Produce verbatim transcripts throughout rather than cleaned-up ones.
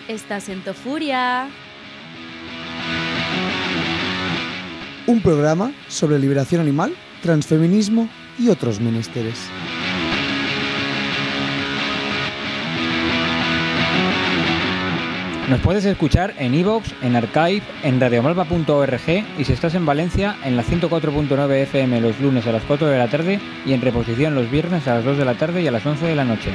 Estás en Tofuria. Un programa sobre liberación animal, transfeminismo y otros menesteres. Nos puedes escuchar en iVoox, en Archive, en radiomalva punto org y si estás en Valencia, en la ciento cuatro punto nueve F M los lunes a las cuatro de la tarde y en reposición los viernes a las dos de la tarde y a las once de la noche.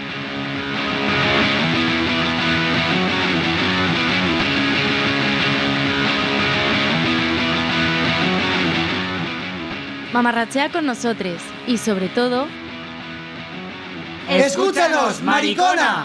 Mamarrachea con nosotros y sobre todo... ¡Escúchanos, maricona!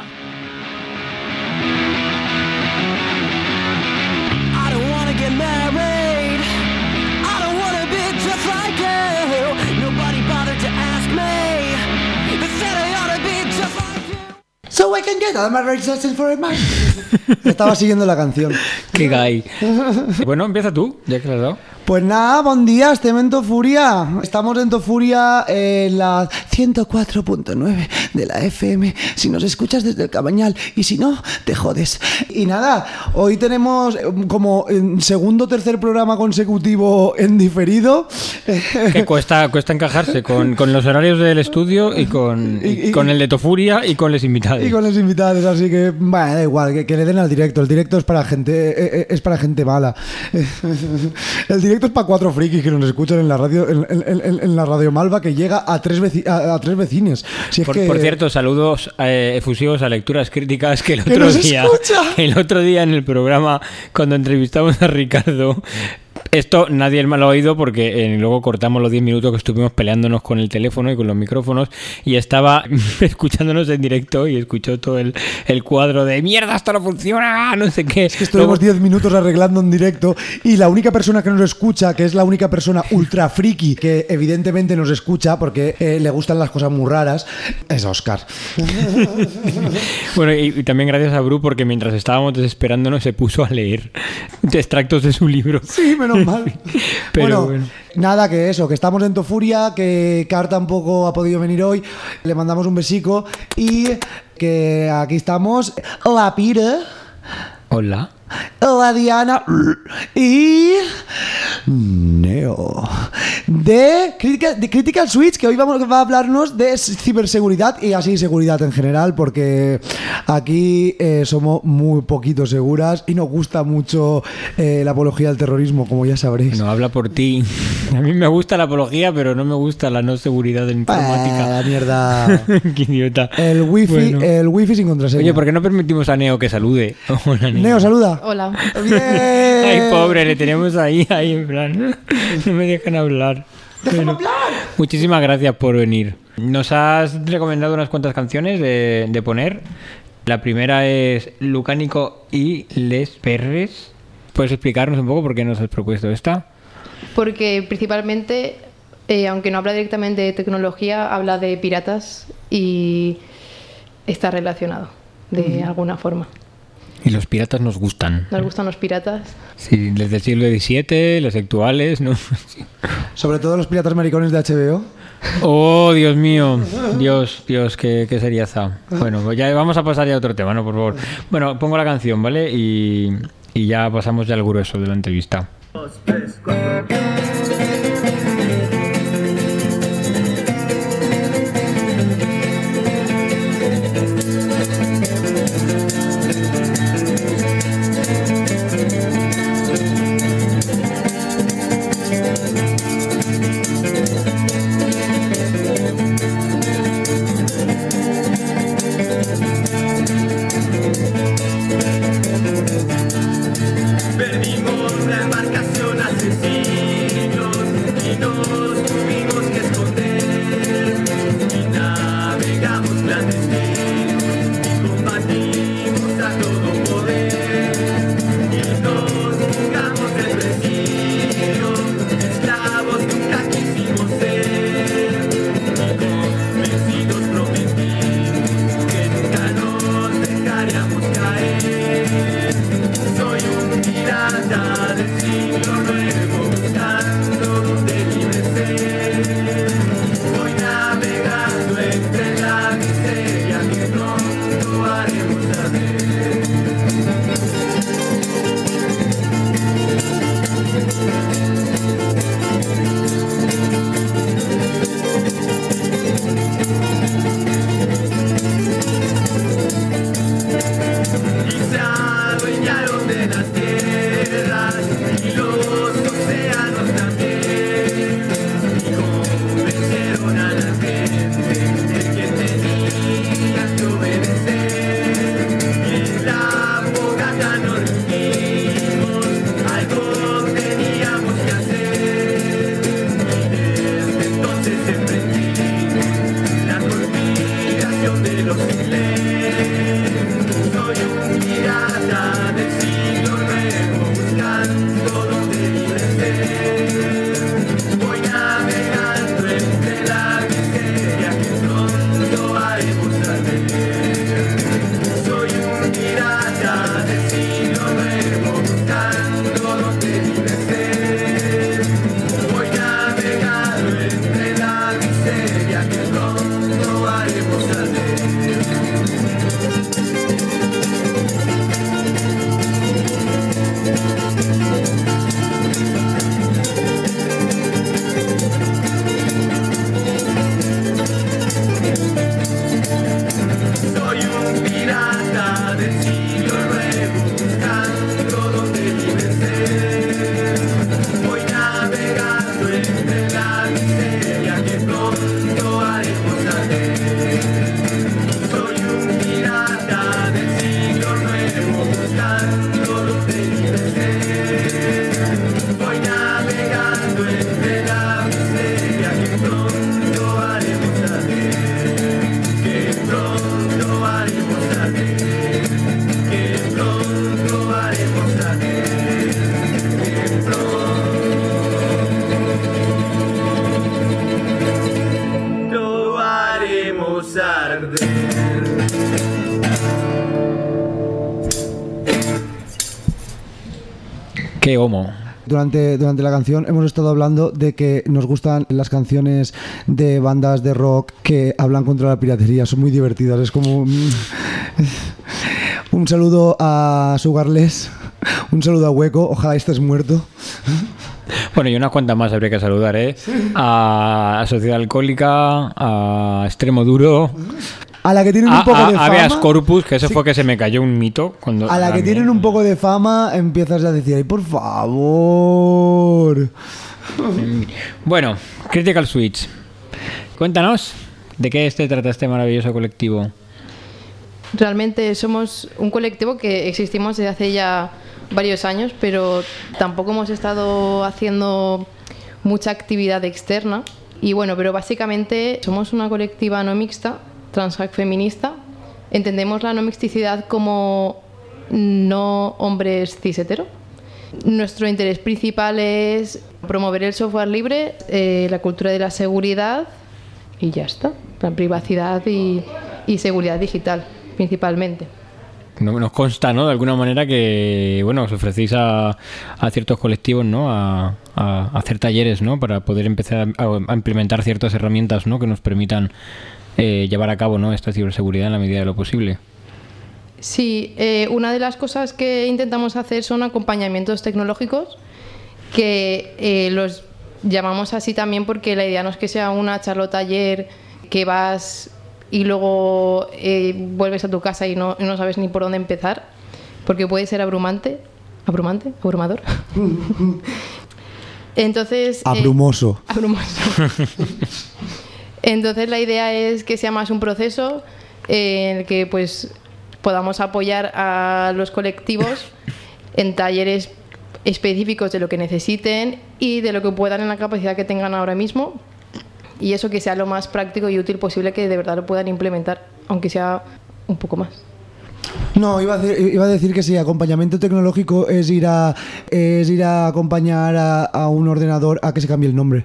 So I can get all my rights for a man. Estaba siguiendo la canción. ¡Qué gay! Bueno, empieza tú, ya que lo has dado. Pues nada, buen día, estem en Tofuria. Estamos en Tofuria en la ciento cuatro punto nueve de la F M. Si nos escuchas desde el Cabañal y si no, te jodes. Y nada, hoy tenemos como en segundo o tercer programa consecutivo en diferido. Que cuesta, cuesta encajarse con, con los horarios del estudio y con, y, y, con el de Tofuria y con los invitados. Y con los invitados, así que, bueno, da igual, que, que le den al directo. El directo es para gente, es para gente mala. El directo Esto es para cuatro frikis que nos escuchan en la radio, en, en, en, en la radio Malva, que llega a tres, veci- a, a tres vecines. Si es por, que... por cierto, saludos eh, efusivos a Lecturas Críticas, que el ¡Que otro nos día, escucha! el otro día en el programa, cuando entrevistamos a Ricardo, esto nadie lo ha oído porque eh, luego cortamos los diez minutos que estuvimos peleándonos con el teléfono y con los micrófonos y estaba escuchándonos en directo y escuchó todo el, el cuadro de ¡mierda, esto no funciona! No sé qué. Es que estuvimos diez minutos arreglando en directo y la única persona que nos escucha, que es la única persona ultra friki que evidentemente nos escucha porque eh, le gustan las cosas muy raras, es Óscar. Bueno, y, y también gracias a Bru porque mientras estábamos desesperándonos se puso a leer extractos de su libro. Sí, menos mal. Pero bueno, bueno. Nada, que eso, que estamos en Tofuria, que Car tampoco ha podido venir hoy, le mandamos un besico y que aquí estamos la Pira, Hola. la Diana y Neo de Critical, de Critical Switch, que hoy vamos, va a hablarnos de ciberseguridad y así seguridad en general, porque aquí eh, somos muy poquito seguras y nos gusta mucho eh, la apología del terrorismo, como ya sabréis. No, habla por ti. A mí me gusta la apología, pero no me gusta la no seguridad en informática. Ah, la mierda. Qué idiota. El wifi, Bueno. el wifi sin contraseña. Oye, ¿por qué no permitimos a Neo que salude? Hola, Neo. Neo, saluda. Hola. Bien. Ay, pobre, le tenemos ahí, ahí en plan. No me dejan hablar. ¡Déjame Bueno, hablar! muchísimas gracias por venir. Nos has recomendado unas cuantas canciones de, de poner. La primera es Lucánico y Les Perres. ¿Puedes explicarnos un poco por qué nos has propuesto esta? Porque principalmente, eh, aunque no habla directamente de tecnología, habla de piratas y está relacionado de mm. alguna forma. Y los piratas nos gustan. Nos gustan los piratas. Sí, desde el siglo diecisiete, los actuales, ¿no? Sí. Sobre todo los piratas maricones de H B O. Oh, Dios mío. Dios, Dios, qué, qué seriaza. Bueno, pues ya vamos a pasar ya a otro tema, ¿no? Por favor. Bueno, pongo la canción, ¿vale? Y, y ya pasamos ya al grueso de la entrevista. Dos, tres, cuatro. Perdimos la embarcación asesina. cielo sin ley. Soy un pirata del siglo nuevo buscando donde libre esté. Voy navegando entre la miseria que pronto haremos arder. Soy un pirata del siglo nuevo buscando donde libre esté. Voy navegando entre la miseria que pronto haremos arder. Soy un pirata del siglo nuevo buscando donde libre esté. Voy navegando entre la miseria que pronto haremos arder. Soy un pirata del siglo nuevo buscando donde libre esté. Voy navegando entre la miseria que pronto haremos arder. Que pronto haremos arder. Que pronto haremos arder. Que pronto haremos arder. ¡Qué homo! Durante, durante la canción hemos estado hablando de que nos gustan las canciones de bandas de rock que hablan contra la piratería. Son muy divertidas. Es como... un- Un saludo a Sugarless. Un saludo a Hueco. Ojalá estés muerto. Bueno, y unas cuantas más habría que saludar, ¿eh? A, a Sociedad Alcohólica, a Extremo Duro, A la que tienen a, un poco a- de fama. Habeas Corpus, que eso Sí. fue que se me cayó un mito. Cuando, A la que también. tienen un poco de fama empiezas a decir, ay, por favor. Bueno, Critical Switch. Cuéntanos, ¿de qué se trata este maravilloso colectivo? Realmente somos un colectivo que existimos desde hace ya varios años, pero tampoco hemos estado haciendo mucha actividad externa. Y bueno, pero básicamente somos una colectiva no mixta, transhack feminista. Entendemos la no mixticidad como no hombres cis hetero. Nuestro interés principal es promover el software libre, eh, la cultura de la seguridad y ya está. La privacidad y, y seguridad digital, principalmente. No- Nos consta, ¿no? De alguna manera que, bueno, os ofrecéis a, a ciertos colectivos, ¿no? A, a- a hacer talleres, ¿no? Para poder empezar a, a implementar ciertas herramientas, ¿no? Que nos permitan eh, llevar a cabo, ¿no? Esta ciberseguridad en la medida de lo posible. Sí, eh, una de las cosas que intentamos hacer son acompañamientos tecnológicos, que eh, los llamamos así también porque la idea no es que sea una charla o taller que vas y luego eh, vuelves a tu casa y no, y no sabes ni por dónde empezar, porque puede ser abrumante, abrumante, abrumador. Entonces, eh, Abrumoso. abrumoso. Entonces la idea es que sea más un proceso eh, en el que pues podamos apoyar a los colectivos en talleres específicos de lo que necesiten y de lo que puedan en la capacidad que tengan ahora mismo, y eso que sea lo más práctico y útil posible, que de verdad lo puedan implementar, aunque sea un poco más. No, iba a, decir, iba a decir que sí, acompañamiento tecnológico es ir a es ir a acompañar a, a un ordenador a que se cambie el nombre.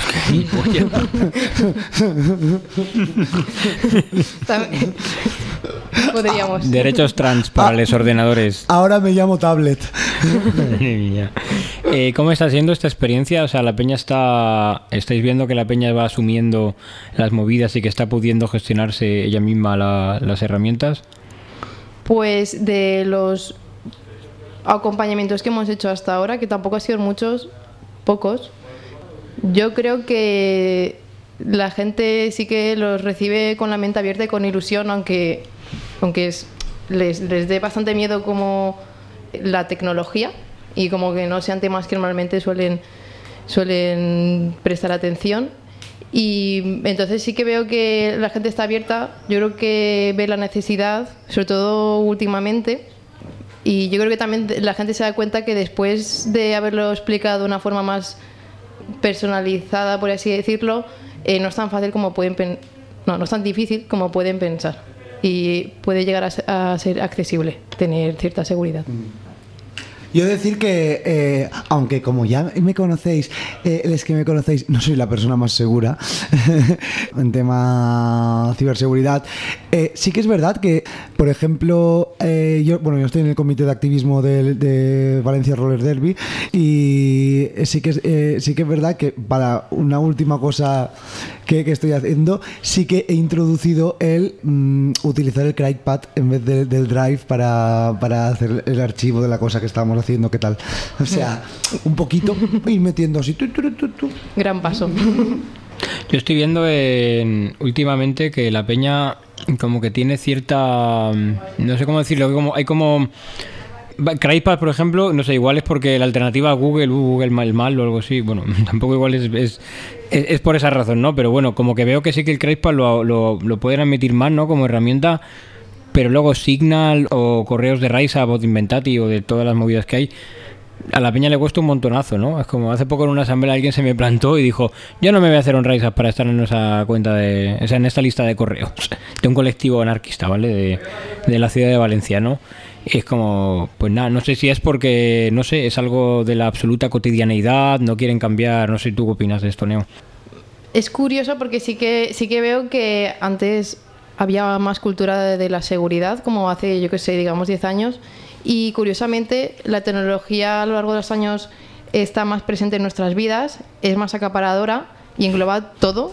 También- Podríamos. Derechos trans para los ordenadores. Ahora me llamo tablet. Madre mía. Eh, ¿Cómo está siendo esta experiencia? O sea, la peña está... ¿Estáis viendo que la peña va asumiendo las movidas y que está pudiendo gestionarse ella misma la- las herramientas? Pues de los acompañamientos que hemos hecho hasta ahora, que tampoco han sido muchos, pocos, yo creo que la gente sí que los recibe con la mente abierta y con ilusión, aunque, aunque es, les, les dé bastante miedo como la tecnología y como que no sean temas que normalmente suelen, suelen prestar atención. Y entonces sí que veo que la gente está abierta, yo creo que ve la necesidad, sobre todo últimamente, y yo creo que también la gente se da cuenta que después de haberlo explicado de una forma más personalizada, por así decirlo, eh, no es tan fácil como pueden pen- no, no es tan difícil como pueden pensar. y puede llegar a ser, a ser accesible, tener cierta seguridad. Yo he de decir que, eh, aunque como ya me conocéis, eh, los que me conocéis, no soy la persona más segura en tema ciberseguridad, eh, sí que es verdad que, por ejemplo, eh, yo, bueno, yo estoy en el comité de activismo de, de Valencia Roller Derby y sí que, es, eh, sí que es verdad que para una última cosa que, que estoy haciendo, sí que he introducido el mm, utilizar el CryPad en vez de, del Drive para, para hacer el archivo de la cosa que estábamos haciendo, ¿qué tal? O sea, un poquito ir metiendo así. Tu, tu, tu, tu. Gran paso. Yo estoy viendo en, últimamente que la peña como que tiene cierta... No sé cómo decirlo, como, hay como... CryPad, por ejemplo, no sé, igual es porque la alternativa a Google, uh, Google mal, mal o algo así, bueno, tampoco igual es, es, es, es por esa razón, ¿no? Pero bueno, como que veo que sí que el CryPad lo, lo, lo pueden admitir más, ¿no? Como herramienta, pero luego Signal o correos de Raisa o de Inventati o de todas las movidas que hay, a la peña le cuesta un montonazo, ¿no? Es como hace poco en una asamblea alguien se me plantó y dijo, yo no me voy a hacer un Raisa para estar en esa cuenta de, o sea, en esta lista de correos de un colectivo anarquista, ¿vale? De, de la ciudad de Valencia, ¿no? Y es como, pues nada, no sé si es porque, no sé, es algo de la absoluta cotidianeidad, no quieren cambiar, no sé, ¿tú qué opinas de esto, Neo? Es curioso porque sí que sí que veo que antes había más cultura de, de la seguridad, como hace, yo que sé, digamos diez años, y curiosamente la tecnología a lo largo de los años está más presente en nuestras vidas, es más acaparadora y engloba todo.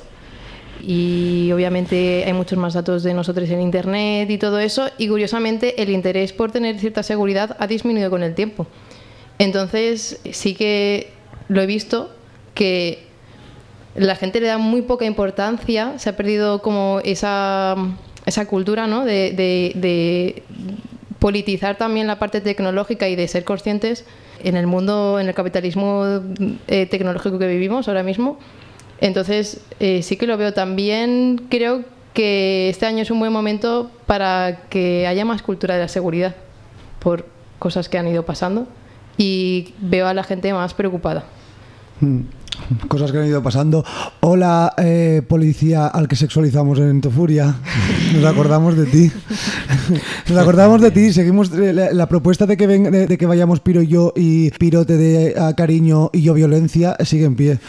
Y obviamente hay muchos más datos de nosotros en internet y todo eso, y curiosamente el interés por tener cierta seguridad ha disminuido con el tiempo. Entonces sí que lo he visto que la gente le da muy poca importancia, se ha perdido como esa, esa cultura, ¿no? de, de, de politizar también la parte tecnológica y de ser conscientes en el mundo, en el capitalismo eh, tecnológico que vivimos ahora mismo. Entonces, eh, sí que lo veo. También creo que este año es un buen momento para que haya más cultura de la seguridad por cosas que han ido pasando y veo a la gente más preocupada. Mm. Cosas que han ido pasando. Hola, eh, policía al que sexualizamos en Entofuria. Nos acordamos de ti. Nos acordamos de ti. Seguimos eh, la, la propuesta de que, ven, de, de que vayamos Piro y yo y Piro te dé a cariño y yo violencia sigue en pie.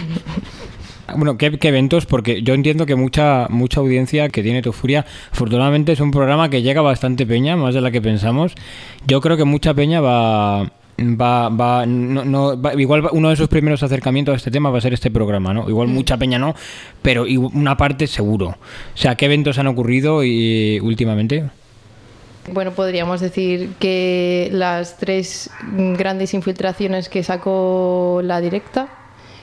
Bueno, ¿qué, qué eventos? Porque yo entiendo que mucha mucha audiencia que tiene Entofuria, afortunadamente es un programa que llega bastante peña, más de la que pensamos. Yo creo que mucha peña va... Va, va, no, no, va, igual uno de sus primeros acercamientos a este tema va a ser este programa, ¿no? Igual mucha peña no, pero una parte seguro. O sea, ¿qué eventos han ocurrido y, últimamente? Bueno, podríamos decir que las tres grandes infiltraciones que sacó La Directa,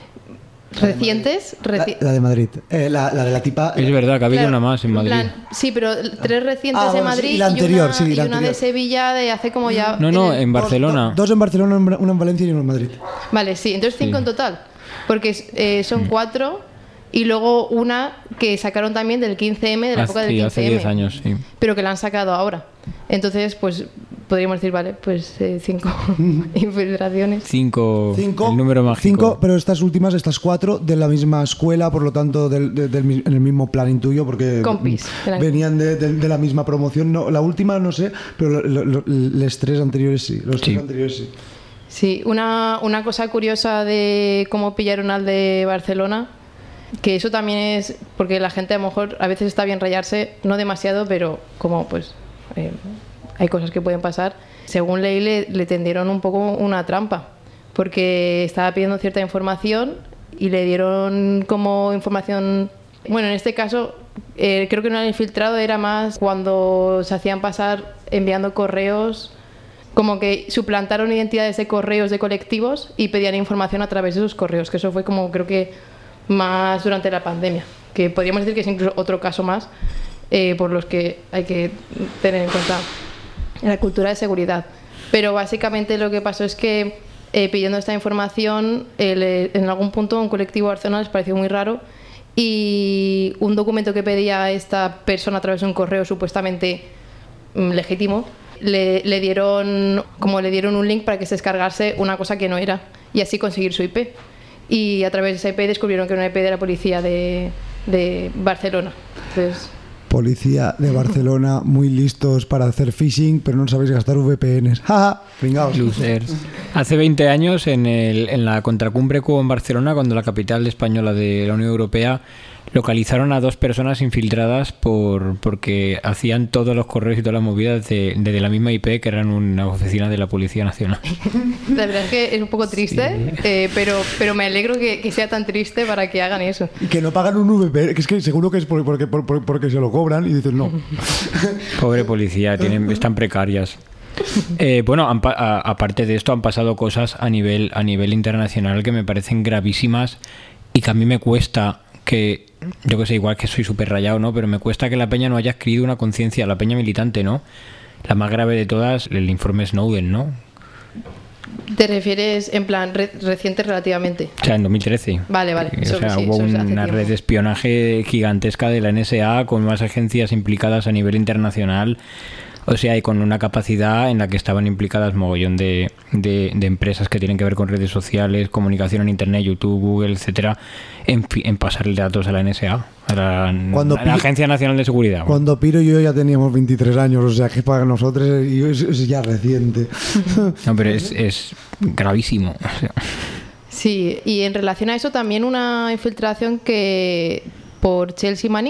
la recientes... Reci la, la de Madrid. Eh, la, la de la tipa... Es verdad que ha habido claro, una más en Madrid. Plan, sí, pero tres recientes ah, de bueno, Madrid sí, y, la anterior, y, una, sí, la y una anterior. de Sevilla de hace como ya... No, no, en, el... en Barcelona. Dos, dos en Barcelona, una en Valencia y una en Madrid. Vale, sí, entonces cinco Sí. en total. Porque eh, son Mm. cuatro y luego una que sacaron también del quince eme, de la Hace- época del sí, quince eme. hace diez años, sí. Pero que la han sacado ahora. Entonces, pues podríamos decir, vale, pues eh, cinco infiltraciones. Cinco, Cinco, el número mágico. cinco, pero estas últimas, estas cuatro, de la misma escuela, por lo tanto, del, de- del mi- en el mismo plan intuyo, porque Compis, mm, eran- venían de, de- de la misma promoción. No, la última no sé, pero lo- lo- lo- los tres anteriores sí. Los tres Sí. anteriores sí. Sí, una, una cosa curiosa de cómo pillaron al de Barcelona, que eso también es porque la gente a lo mejor a veces está bien rayarse, no demasiado, pero como pues eh, hay cosas que pueden pasar. Según leí, le, le tendieron un poco una trampa, porque estaba pidiendo cierta información y le dieron como información. Bueno, en este caso eh, creo que no era infiltrado, era más cuando se hacían pasar enviando correos, como que suplantaron identidades de correos de colectivos y pedían información a través de esos correos, que eso fue como creo que más durante la pandemia, que podríamos decir que es incluso otro caso más eh, por los que hay que tener en cuenta la cultura de seguridad. Pero básicamente lo que pasó es que eh, pidiendo esta información el, eh, en algún punto un colectivo de Barcelona les pareció muy raro y un documento que pedía esta persona a través de un correo supuestamente mm, legítimo le, le dieron como le dieron un link para que se descargase una cosa que no era y así conseguir su I P. Y a través de esa I P descubrieron que era una I P de la policía de, de Barcelona. Entonces, Policía de Barcelona, muy listos para hacer phishing, pero no sabéis gastar V P Ns. ¡Ja! Pringaos. Losers. Hace veinte años, en, el, en la contracumbre que hubo en Barcelona, cuando la capital española de la Unión Europea, localizaron a dos personas infiltradas por porque hacían todos los correos y todas las movidas de, de la misma I P, que eran una oficina de la Policía Nacional. La verdad es que es un poco triste, Sí. eh, pero, pero me alegro que, que sea tan triste para que hagan eso. Y que no pagan un V P N, que es que seguro que es por- porque, por- por- porque se lo cobran y dices no. Pobre policía, tienen, están precarias. Eh, bueno, han pa- a- aparte de esto han pasado cosas a nivel, a nivel internacional que me parecen gravísimas y que a mí me cuesta que, yo que sé, igual que soy súper rayado, ¿no? Pero me cuesta que la peña no haya adquirido una conciencia, la peña militante, ¿no? La más grave de todas, el informe Snowden, ¿no? ¿Te refieres en plan re- reciente relativamente? O sea, en dos mil trece. Vale, vale. O Eso, sea, sí, hubo eso es hace una tiempo. red de espionaje gigantesca de la N S A con más agencias implicadas a nivel internacional. O sea, y con una capacidad en la que estaban implicadas mogollón de, de, de empresas que tienen que ver con redes sociales, comunicación en Internet, YouTube, Google, etcétera, en, fi- en pasarle datos a la N S A, a la, Cuando a la pi- Agencia Nacional de Seguridad. bueno. Cuando Piro y yo ya teníamos veintitrés años, o sea que para nosotros es, es ya reciente. No, pero es, es gravísimo. O sea, Sí, y en relación a eso también una infiltración que por Chelsea Manning,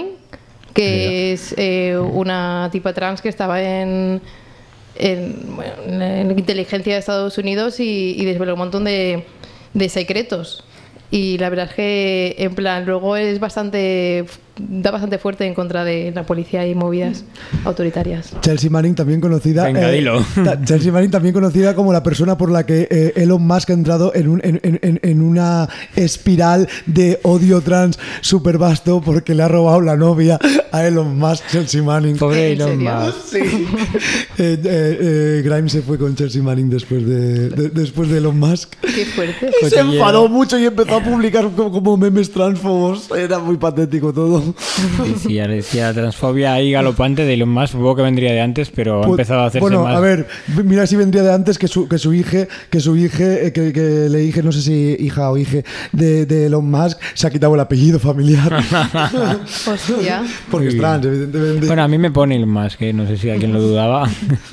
que es eh, una tipa trans que estaba en, en, bueno, en la inteligencia de Estados Unidos y, y desveló un montón de, de secretos. Y la verdad es que, en plan, luego es bastante, da bastante fuerte en contra de la policía y movidas autoritarias. Chelsea Manning, también conocida. Venga, dilo. ta- Chelsea Manning, también conocida como la persona por la que eh, Elon Musk ha entrado en, un, en, en- en una espiral de odio trans súper vasto porque le ha robado la novia a Elon Musk, Chelsea Manning. pobre ¿En Elon serio? Musk. Sí. Eh, eh, eh, Grimes se fue con Chelsea Manning después de, de- después de Elon Musk. Qué fuerte. Y se enfadó mucho y empezó a publicar como, como memes transfobos. Era muy patético todo. Decía, decía transfobia ahí galopante de Elon Musk, supongo que vendría de antes, pero ha Pues, empezado a hacerse bueno, más... a ver, mira si vendría de antes que su, que su hija, que su hija, eh, que, que le dije, no sé si hija o hija de, de Elon Musk, se ha quitado el apellido familiar. Hostia. Porque Muy es trans, bien. evidentemente. Bueno, a mí me pone Elon Musk, que no sé si alguien lo dudaba.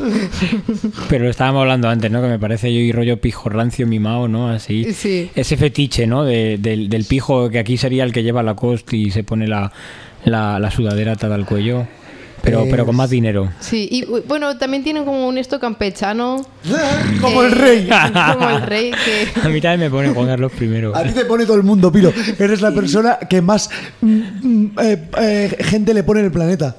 Pero lo estábamos hablando antes, ¿no? Que me parece yo y rollo pijo rancio mimado, ¿no? Así. Sí. Ese fetiche, ¿no? De- del, del pijo que aquí sería el que lleva la cost y se pone la, la, la sudadera atada al cuello. Pero, Es- pero con más dinero. Sí, y u- bueno, también tiene como un esto campechano. Como eh, el rey. Como el rey que... A mí también me pone Juan Carlos primero. A ti te pone todo el mundo, Pilo. Eres la persona que más mm, mm, eh, eh, gente le pone en el planeta.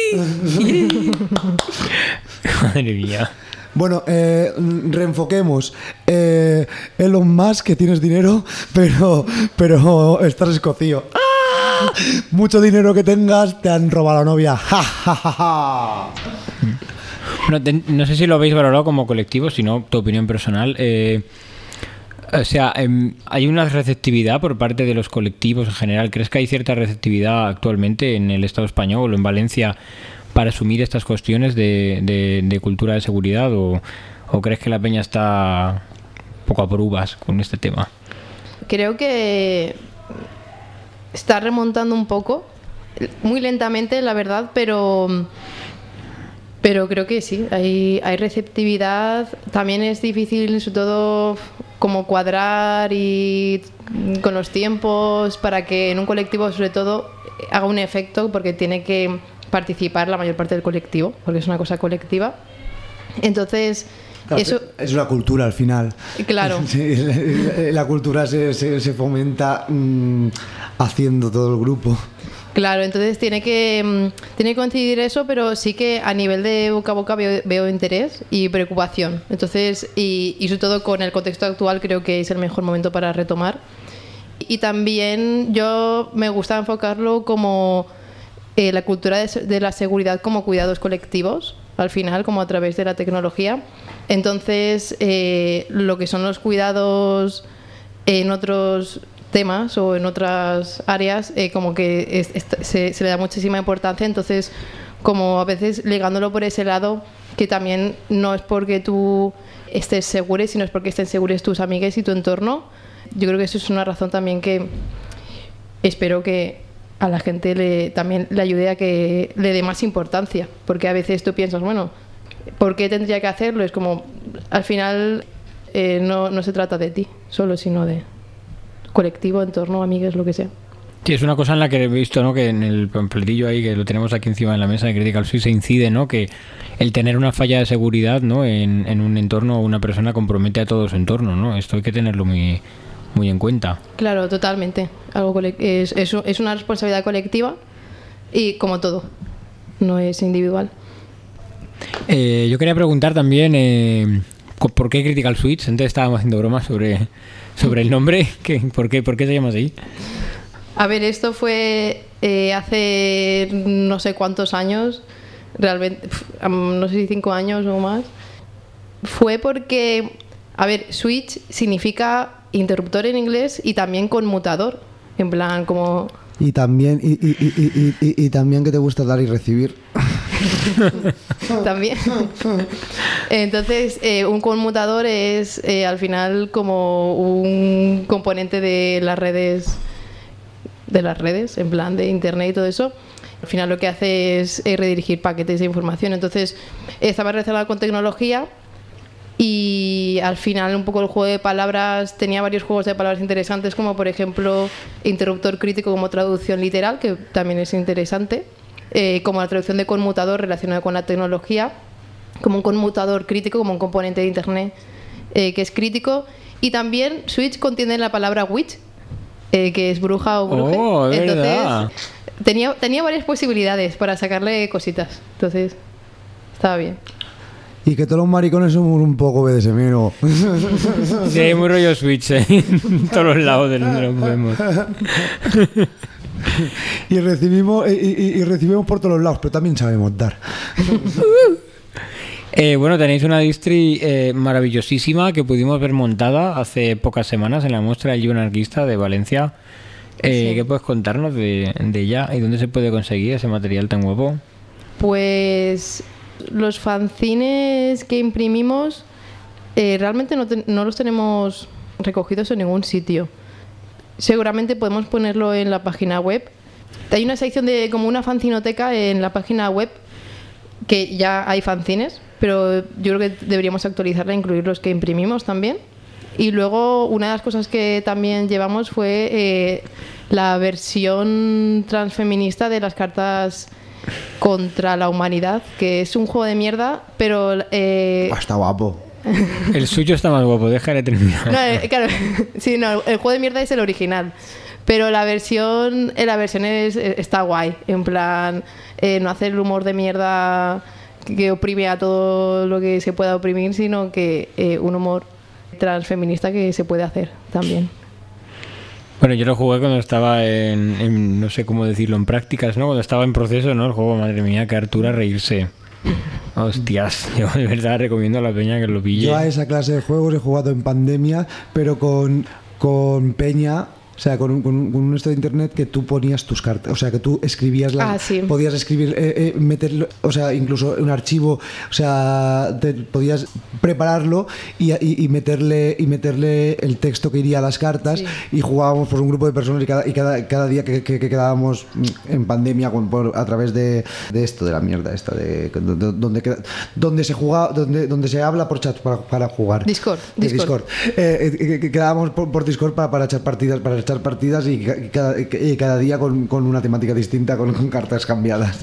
Madre mía. Bueno, eh, mm, reenfoquemos. Eh, Elon Musk, que tienes dinero, pero, pero estás escocío. ¡Ah! Mucho dinero que tengas, te han robado la novia. ¡Ja, ja, ja, ja! No, te- no sé si lo habéis valorado como colectivo, sino tu opinión personal. Eh, o sea, em, ¿hay una receptividad por parte de los colectivos en general? ¿Crees que hay cierta receptividad actualmente en el Estado español o en Valencia para asumir estas cuestiones de, de- de cultura de seguridad? ¿O, o crees que la peña está poco a pruebas con este tema? Creo que está remontando un poco, muy lentamente, la verdad, pero pero creo que sí, hay, hay receptividad. También es difícil, sobre todo, como cuadrar y con los tiempos para que en un colectivo, sobre todo, haga un efecto, porque tiene que participar la mayor parte del colectivo, porque es una cosa colectiva. Entonces, eso, Es una cultura al final. claro. Sí, la, la cultura se, se- se fomenta mm, haciendo todo el grupo. Claro, entonces tiene que, mm, tiene que coincidir eso, pero sí que a nivel de boca a boca veo, veo interés y preocupación. Entonces, y, y sobre todo con el contexto actual, creo que es el mejor momento para retomar. Y también yo me gusta enfocarlo como eh, la cultura de, se- de la seguridad como cuidados colectivos, al final, como a través de la tecnología. Entonces, eh, lo que son los cuidados en otros temas o en otras áreas, eh, como que es- es- se, se le da muchísima importancia. Entonces, como a veces ligándolo por ese lado, que también no es porque tú estés seguro, sino es porque estén seguros tus amigues y tu entorno. Yo creo que eso es una razón también que espero que a la gente le, también le ayude a que le dé más importancia, porque a veces tú piensas, bueno, ¿por qué tendría que hacerlo? Es como, al final eh, no, no se trata de ti solo, sino de colectivo, entorno, amigos, lo que sea. Sí, es una cosa en la que he visto, ¿no? Que en el panfletillo ahí, que lo tenemos aquí encima de la mesa de Critical Suite, se incide, ¿no? Que el tener una falla de seguridad, ¿no? En, en un entorno o una persona compromete a todo su entorno, ¿no? Esto hay que tenerlo muy, muy en cuenta. Claro, totalmente. Algo cole- es, es, es una responsabilidad colectiva y como todo, no es individual. Eh, yo quería preguntar también eh, ¿por qué Critical Suite? Antes estábamos haciendo bromas sobre, sobre el nombre. ¿Qué, por, qué, ¿Por qué se llama así? A ver, esto fue eh, hace no sé cuántos años, realmente, pf, no sé si cinco años o más. Fue porque, a ver, switch significa interruptor en inglés y también conmutador, en plan como... Y también, y, y, y, y, y, y también que te gusta dar y recibir. También. Entonces, eh, un conmutador es eh, al final como un componente de las redes, de las redes, en plan de internet y todo eso. Al final lo que hace es eh, redirigir paquetes de información. Entonces, estaba relacionado con tecnología y al final un poco el juego de palabras tenía varios juegos de palabras interesantes, como por ejemplo interruptor crítico como traducción literal, que también es interesante. Eh, como la traducción de conmutador relacionada con la tecnología, como un conmutador crítico, como un componente de internet eh, que es crítico. Y también switch contiene la palabra witch, eh, que es bruja o bruje. Oh, es Entonces verdad. tenía, tenía varias posibilidades para sacarle cositas. Entonces estaba bien. Y que todos los maricones somos un poco B D S M, ¿no? Sí, hay muy rollo Switch, ¿eh? En todos los lados de donde nos vemos. Y recibimos, y, y, y recibimos por todos los lados, pero también sabemos dar. Eh, bueno, tenéis una distri eh, maravillosísima que pudimos ver montada hace pocas semanas en la muestra del libro anarquista de Valencia. Eh, Sí. ¿Qué puedes contarnos de, de ella y dónde se puede conseguir ese material tan guapo? Pues los fanzines que imprimimos eh, realmente no, te- no los tenemos recogidos en ningún sitio. Seguramente podemos ponerlo en la página web. Hay una sección de como una fanzinoteca en la página web que ya hay fanzines, pero yo creo que deberíamos actualizarla e incluir los que imprimimos también. Y luego una de las cosas que también llevamos fue eh, la versión transfeminista de las cartas contra la humanidad, que es un juego de mierda, pero... Eh, Ah, está guapo. El suyo está más guapo, déjale terminar. no, eh, claro, sí, no, el juego de mierda es el original, pero la versión, eh, la versión es, eh, está guay, en plan, eh, no hacer el humor de mierda que oprime a todo lo que se pueda oprimir, sino que eh, un humor transfeminista que se puede hacer también. Bueno, yo lo jugué cuando estaba en, en, no sé cómo decirlo, en prácticas, ¿no? Cuando estaba en proceso, ¿no? El juego, madre mía, que Artura reírse. Hostias, yo de verdad recomiendo a la peña que lo pille. Yo a esa clase de juegos he jugado en pandemia, pero con, con peña, o sea, con un, con, un, con un esto de internet que tú ponías tus cartas, o sea, que tú escribías las, Ah, sí. podías escribir, eh, eh, meterlo, o sea, incluso un archivo, o sea, te, podías prepararlo y, y, y meterle y meterle el texto que iría a las cartas, Sí. y jugábamos por un grupo de personas y cada, y cada, cada día que, que, que quedábamos en pandemia con, por, a través de, de esto, de la mierda esta, de, de- de- donde, queda- donde se juega, donde, donde se habla por chat para, para jugar. Discord, De Discord. Discord. Eh, eh, que- que quedábamos por, por Discord para, para echar partidas, para echar partidas y, ca- y cada, y cada día con, con una temática distinta, con, con cartas cambiadas.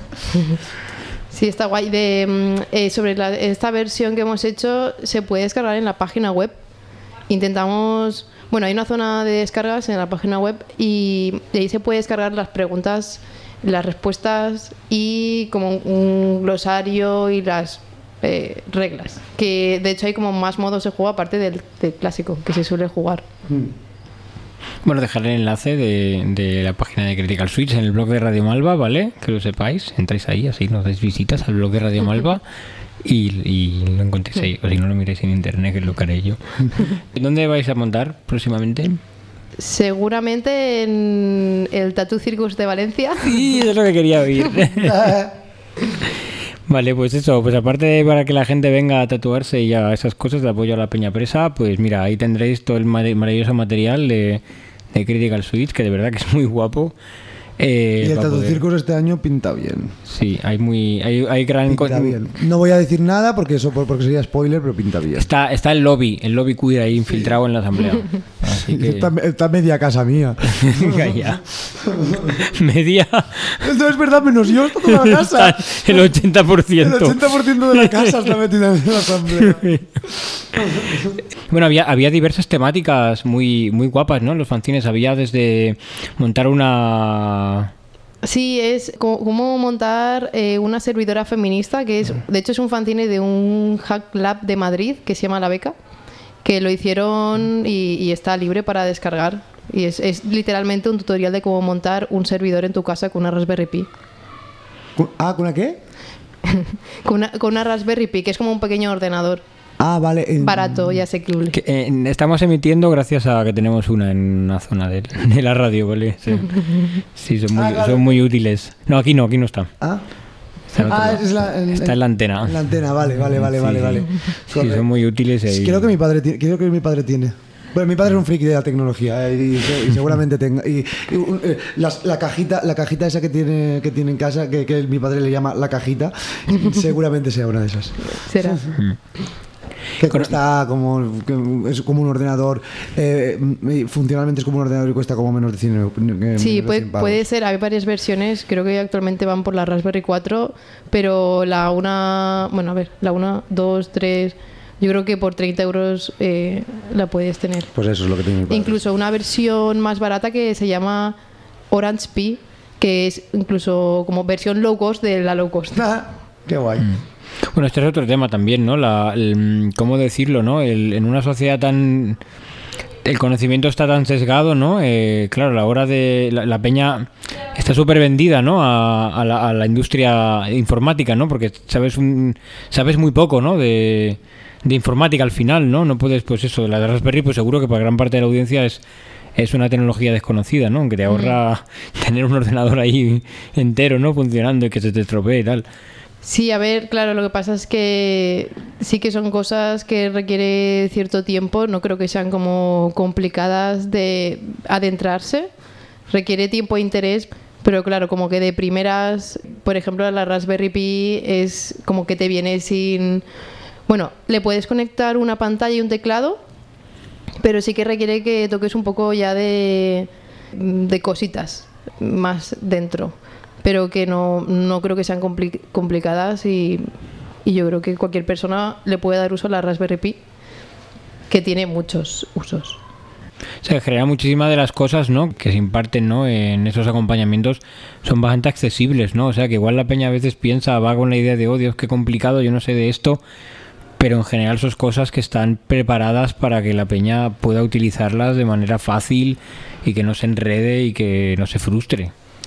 Sí, está guay. De, mm, eh, sobre la- esta versión que hemos hecho, se puede descargar en la página web. Intentamos... Bueno, hay una zona de descargas en la página web y de ahí se puede descargar las preguntas, las respuestas y como un, un glosario y las eh, reglas. Que de hecho hay como más modos de juego aparte del, del clásico que se suele jugar. Bueno, dejaré el enlace de, de la página de Critical Switch en el blog de Radio Malva, ¿vale? Que lo sepáis. Entráis ahí, así nos dais visitas al blog de Radio Malva y, y lo encontréis ahí. O si no lo miráis en internet, que es lo que haré yo. ¿Dónde vais a montar próximamente? Seguramente en el Tattoo Circus de Valencia. Sí, es lo que quería oír. Vale, pues eso, pues aparte de para que la gente venga a tatuarse y a esas cosas de apoyo a la Peña Presa, pues mira, ahí tendréis todo el mare- maravilloso material de, de Critical Switch, que de verdad que es muy guapo. Eh, Y el para Tattoo poder- Circus este año pinta bien. Sí, hay muy hay, hay gran Pinta con- bien. No voy a decir nada porque eso porque sería spoiler, pero pinta bien. Está, está el lobby, el lobby queer ahí infiltrado en la asamblea. Así que... Está, está media casa mía. Calla. Media. No es verdad, menos yo, está toda la casa. Está el ochenta por El ciento. ochenta por ciento de la casa está metida en la asamblea. Bueno, había, había diversas temáticas muy, muy guapas, ¿no? Los fanzines. Había desde montar una... Sí, es como, como montar eh, una servidora feminista, que es, de hecho es un fanzine de un hack lab de Madrid que se llama La Beca, que lo hicieron y, y está libre para descargar. Y es, es literalmente un tutorial de cómo montar un servidor en tu casa con una Raspberry Pi. Ah, ¿con la qué? Con una, con una Raspberry Pi, que es como un pequeño ordenador, Ah, vale. eh, barato y asequible. que, eh, estamos emitiendo gracias a que tenemos una en una zona de, de la radio, ¿vale? Sí, sí son, muy, Ah, claro. son muy útiles. No, aquí no, aquí no está. Ah, Está en, otro ah lado. es la, en, Está en la antena. en la antena, vale, vale, vale, Sí, vale, sí. vale. Sí, son muy útiles. y- Creo que mi padre tiene. Creo que mi padre tiene. Bueno, mi padre es un friki de la tecnología eh, y, y seguramente tenga. Y, y, un- eh, las- la cajita, la cajita esa que tiene, que tiene en casa, que, que mi padre le llama la cajita, seguramente sea una de esas. Será. Que cuesta como, que es como un ordenador, eh, y funcionalmente es como un ordenador y cuesta como menos de cien euros. que- Sí, menos de puede, cien pavos. puede ser, hay varias versiones, creo que actualmente van por la Raspberry cuatro, pero la una, bueno, a ver, la una, dos, tres, yo creo que por treinta euros eh, la puedes tener. Pues eso es lo que tiene mi padre. Incluso una versión más barata que se llama Orange Pi, que es incluso como versión low cost de la low cost. Ah, qué guay. Bueno, este es otro tema también, ¿no? La, el- ¿Cómo decirlo, no? El- en una sociedad tan... El conocimiento está tan sesgado, ¿no? Eh, claro, a la hora de... La, la peña está súper vendida, ¿no? A, a la, a la industria informática, ¿no? Porque sabes un, sabes muy poco, ¿no? De, de informática al final, ¿no? No puedes, pues eso, la de Raspberry, pues seguro que para gran parte de la audiencia es... Es una tecnología desconocida, ¿no? Que te ahorra tener un ordenador ahí entero, ¿no? Funcionando y que se te estropee y tal. Sí, a ver, claro, lo que pasa es que sí que son cosas que requiere cierto tiempo, no creo que sean como complicadas de adentrarse, requiere tiempo e interés, pero claro, como que de primeras, por ejemplo, la Raspberry Pi es como que te viene sin... Bueno, le puedes conectar una pantalla y un teclado, pero sí que requiere que toques un poco ya de, de cositas más dentro, pero que no, no creo que sean compli- complicadas y, y yo creo que cualquier persona le puede dar uso a la Raspberry Pi, que tiene muchos usos. O sea, en general muchísimas de las cosas, ¿no? Que se imparten, ¿no? En esos acompañamientos son bastante accesibles, ¿no? O sea, que igual la peña a veces piensa, va con la idea de, oh, Dios, qué complicado, yo no sé de esto, pero en general son cosas que están preparadas para que la peña pueda utilizarlas de manera fácil y que no se enrede y que no se frustre.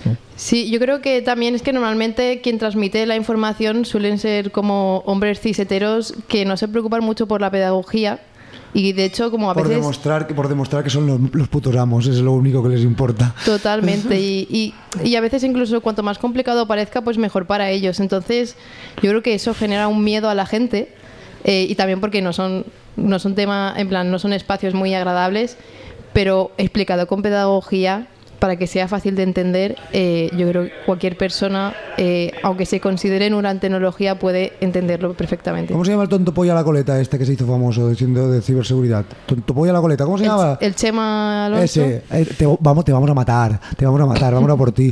Sí, yo creo que también es que normalmente quien transmite la información suelen ser como hombres ciseteros que no se preocupan mucho por la pedagogía y de hecho como a Por veces... demostrar, que- por demostrar que son los, los putos amos, es lo único que les importa. Totalmente, y, y, y a veces incluso cuanto más complicado parezca, pues mejor para ellos. Entonces, yo creo que eso genera un miedo a la gente eh, y también porque no son, no son tema, en plan, no son espacios muy agradables, pero explicado con pedagogía para que sea fácil de entender, eh, yo creo que cualquier persona, eh, aunque se considere nueva en tecnología, puede entenderlo perfectamente. ¿Cómo se llama el tonto polla a la coleta este que se hizo famoso siendo de ciberseguridad? Tonto polla a la coleta, ¿cómo se llama? El, el Chema Alonso. Ese, eh, te, vamos, te vamos a matar, te vamos a matar, vamos a por ti.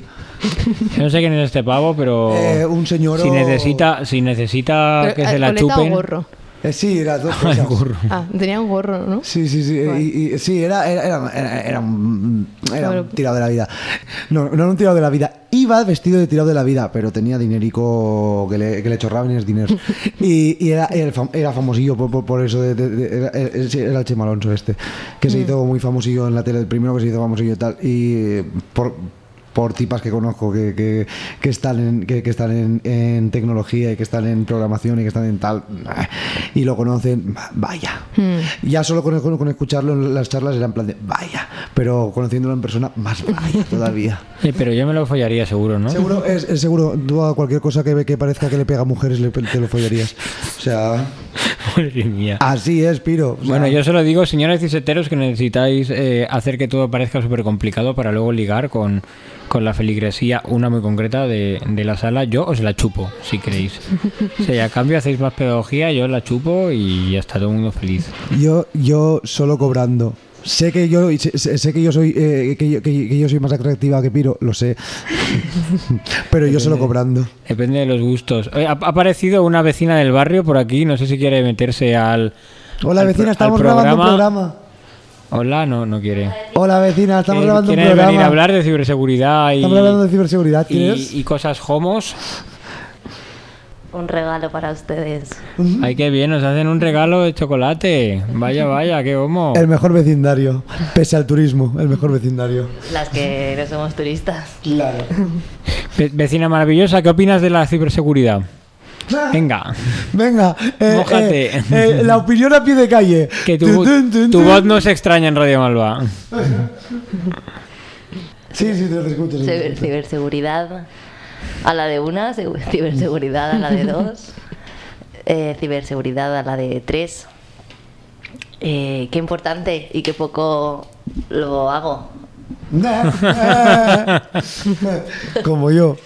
Yo no sé quién es este pavo, pero Eh, un señor si o- necesita, si necesita Pero, que se eh, la coleta chupen... o gorro. Eh, sí, las dos El cosas. gorro. Ah, tenía un gorro, ¿no? Sí, sí, sí. Guay. Y, y- sí, era, era, era, era, era un, era Claro. un tirado de la vida. No, no era un tirado de la vida. Iba vestido de tirado de la vida, pero tenía dinerico que le, que le chorraban y es dinero. Y, y era, era, fam- era famosillo por, por, por eso. De, de- de- era, era- sí, era el Chema Alonso este, que se hizo muy famosillo en la tele, el primero que se hizo famosillo y tal. Y por... por tipas que conozco que, que, que están, en, que, que están en, en tecnología y que están en programación y que están en tal y lo conocen, vaya. Hmm. Ya solo con, con, con escucharlo en las charlas era en plan de vaya, pero conociéndolo en persona, más vaya todavía. Eh, pero yo me lo follaría seguro, ¿no? Seguro, es, es seguro, tú a cualquier cosa que, que parezca que le pega a mujeres le, te lo follarías. O sea, Madre mía. Así es, Piro. O sea, Bueno, yo se lo digo, señores ciseteros, que necesitáis eh, hacer que todo parezca súper complicado para luego ligar con, con la feligresía, una muy concreta de, de la sala. Yo os la chupo, si queréis. O sea, a cambio hacéis más pedagogía, yo os la chupo y ya está todo el mundo feliz. Yo, yo solo cobrando. Sé que yo sé, sé que yo soy eh, que, yo, que, que yo soy más atractiva que Piro, lo sé. Pero yo solo cobrando. Depende de los gustos. Oye, ha, ha aparecido una vecina del barrio por aquí, no sé si quiere meterse al... Hola al vecina, pro- estamos al grabando un programa. Hola, no, no quiere. Hola vecina, estamos Eh, grabando un ¿Quiere programa. venir a hablar de ciberseguridad y, Estamos hablando de ciberseguridad, ¿quieres? y, y cosas homos? Un regalo para ustedes. Ay, qué bien, nos hacen un regalo de chocolate. Vaya, vaya, qué homo. El mejor vecindario, pese al turismo, el mejor vecindario. Las que no somos turistas. Claro. Ve- Vecina maravillosa, ¿qué opinas de la ciberseguridad? Venga, Venga, eh, Mójate. eh, eh, la opinión a pie de calle. que tu, Tun, tun, tun, tu tun. voz no se extraña en Radio Malva. Sí, sí, te escucho. sí, te Ciber- escucho. ciberseguridad a la de una, segu- ciberseguridad a la de dos, eh, ciberseguridad a la de tres. Eh, qué importante y qué poco lo hago. Como yo.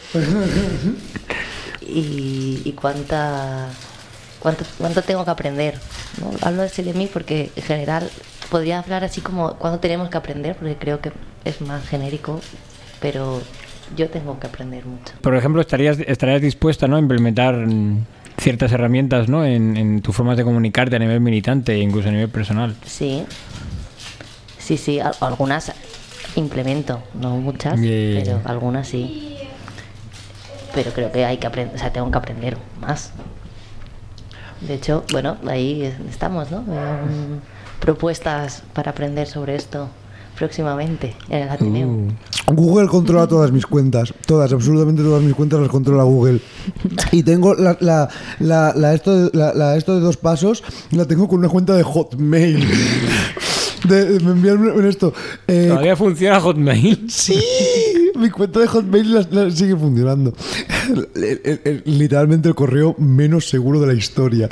Y, y cuánta cuánto, cuánto tengo que aprender, ¿no? Hablo así de mí porque en general podría hablar así como cuánto tenemos que aprender, porque creo que es más genérico, pero yo tengo que aprender mucho. Por ejemplo, estarías, estarías dispuesta, ¿no?, a implementar mm, ciertas herramientas, ¿no?, en, en tus formas de comunicarte a nivel militante e incluso a nivel personal. Sí, sí, sí, al- algunas implemento, no muchas, Bien. pero algunas sí. Pero creo que hay que aprender, o sea, tengo que aprender más. De hecho, bueno, ahí estamos, ¿no? Um, propuestas para aprender sobre esto próximamente en el Ateneo. Uh. Google controla todas mis cuentas, todas, absolutamente todas mis cuentas las controla Google. Y tengo la, la, la, la esto, de, la, la esto de dos pasos, la tengo con una cuenta de Hotmail. De, de- me envían un- esto. Eh, ¿Todavía funciona Hotmail? sí, mi cuenta de Hotmail la, la sigue funcionando. El- el- el- literalmente el correo menos seguro de la historia.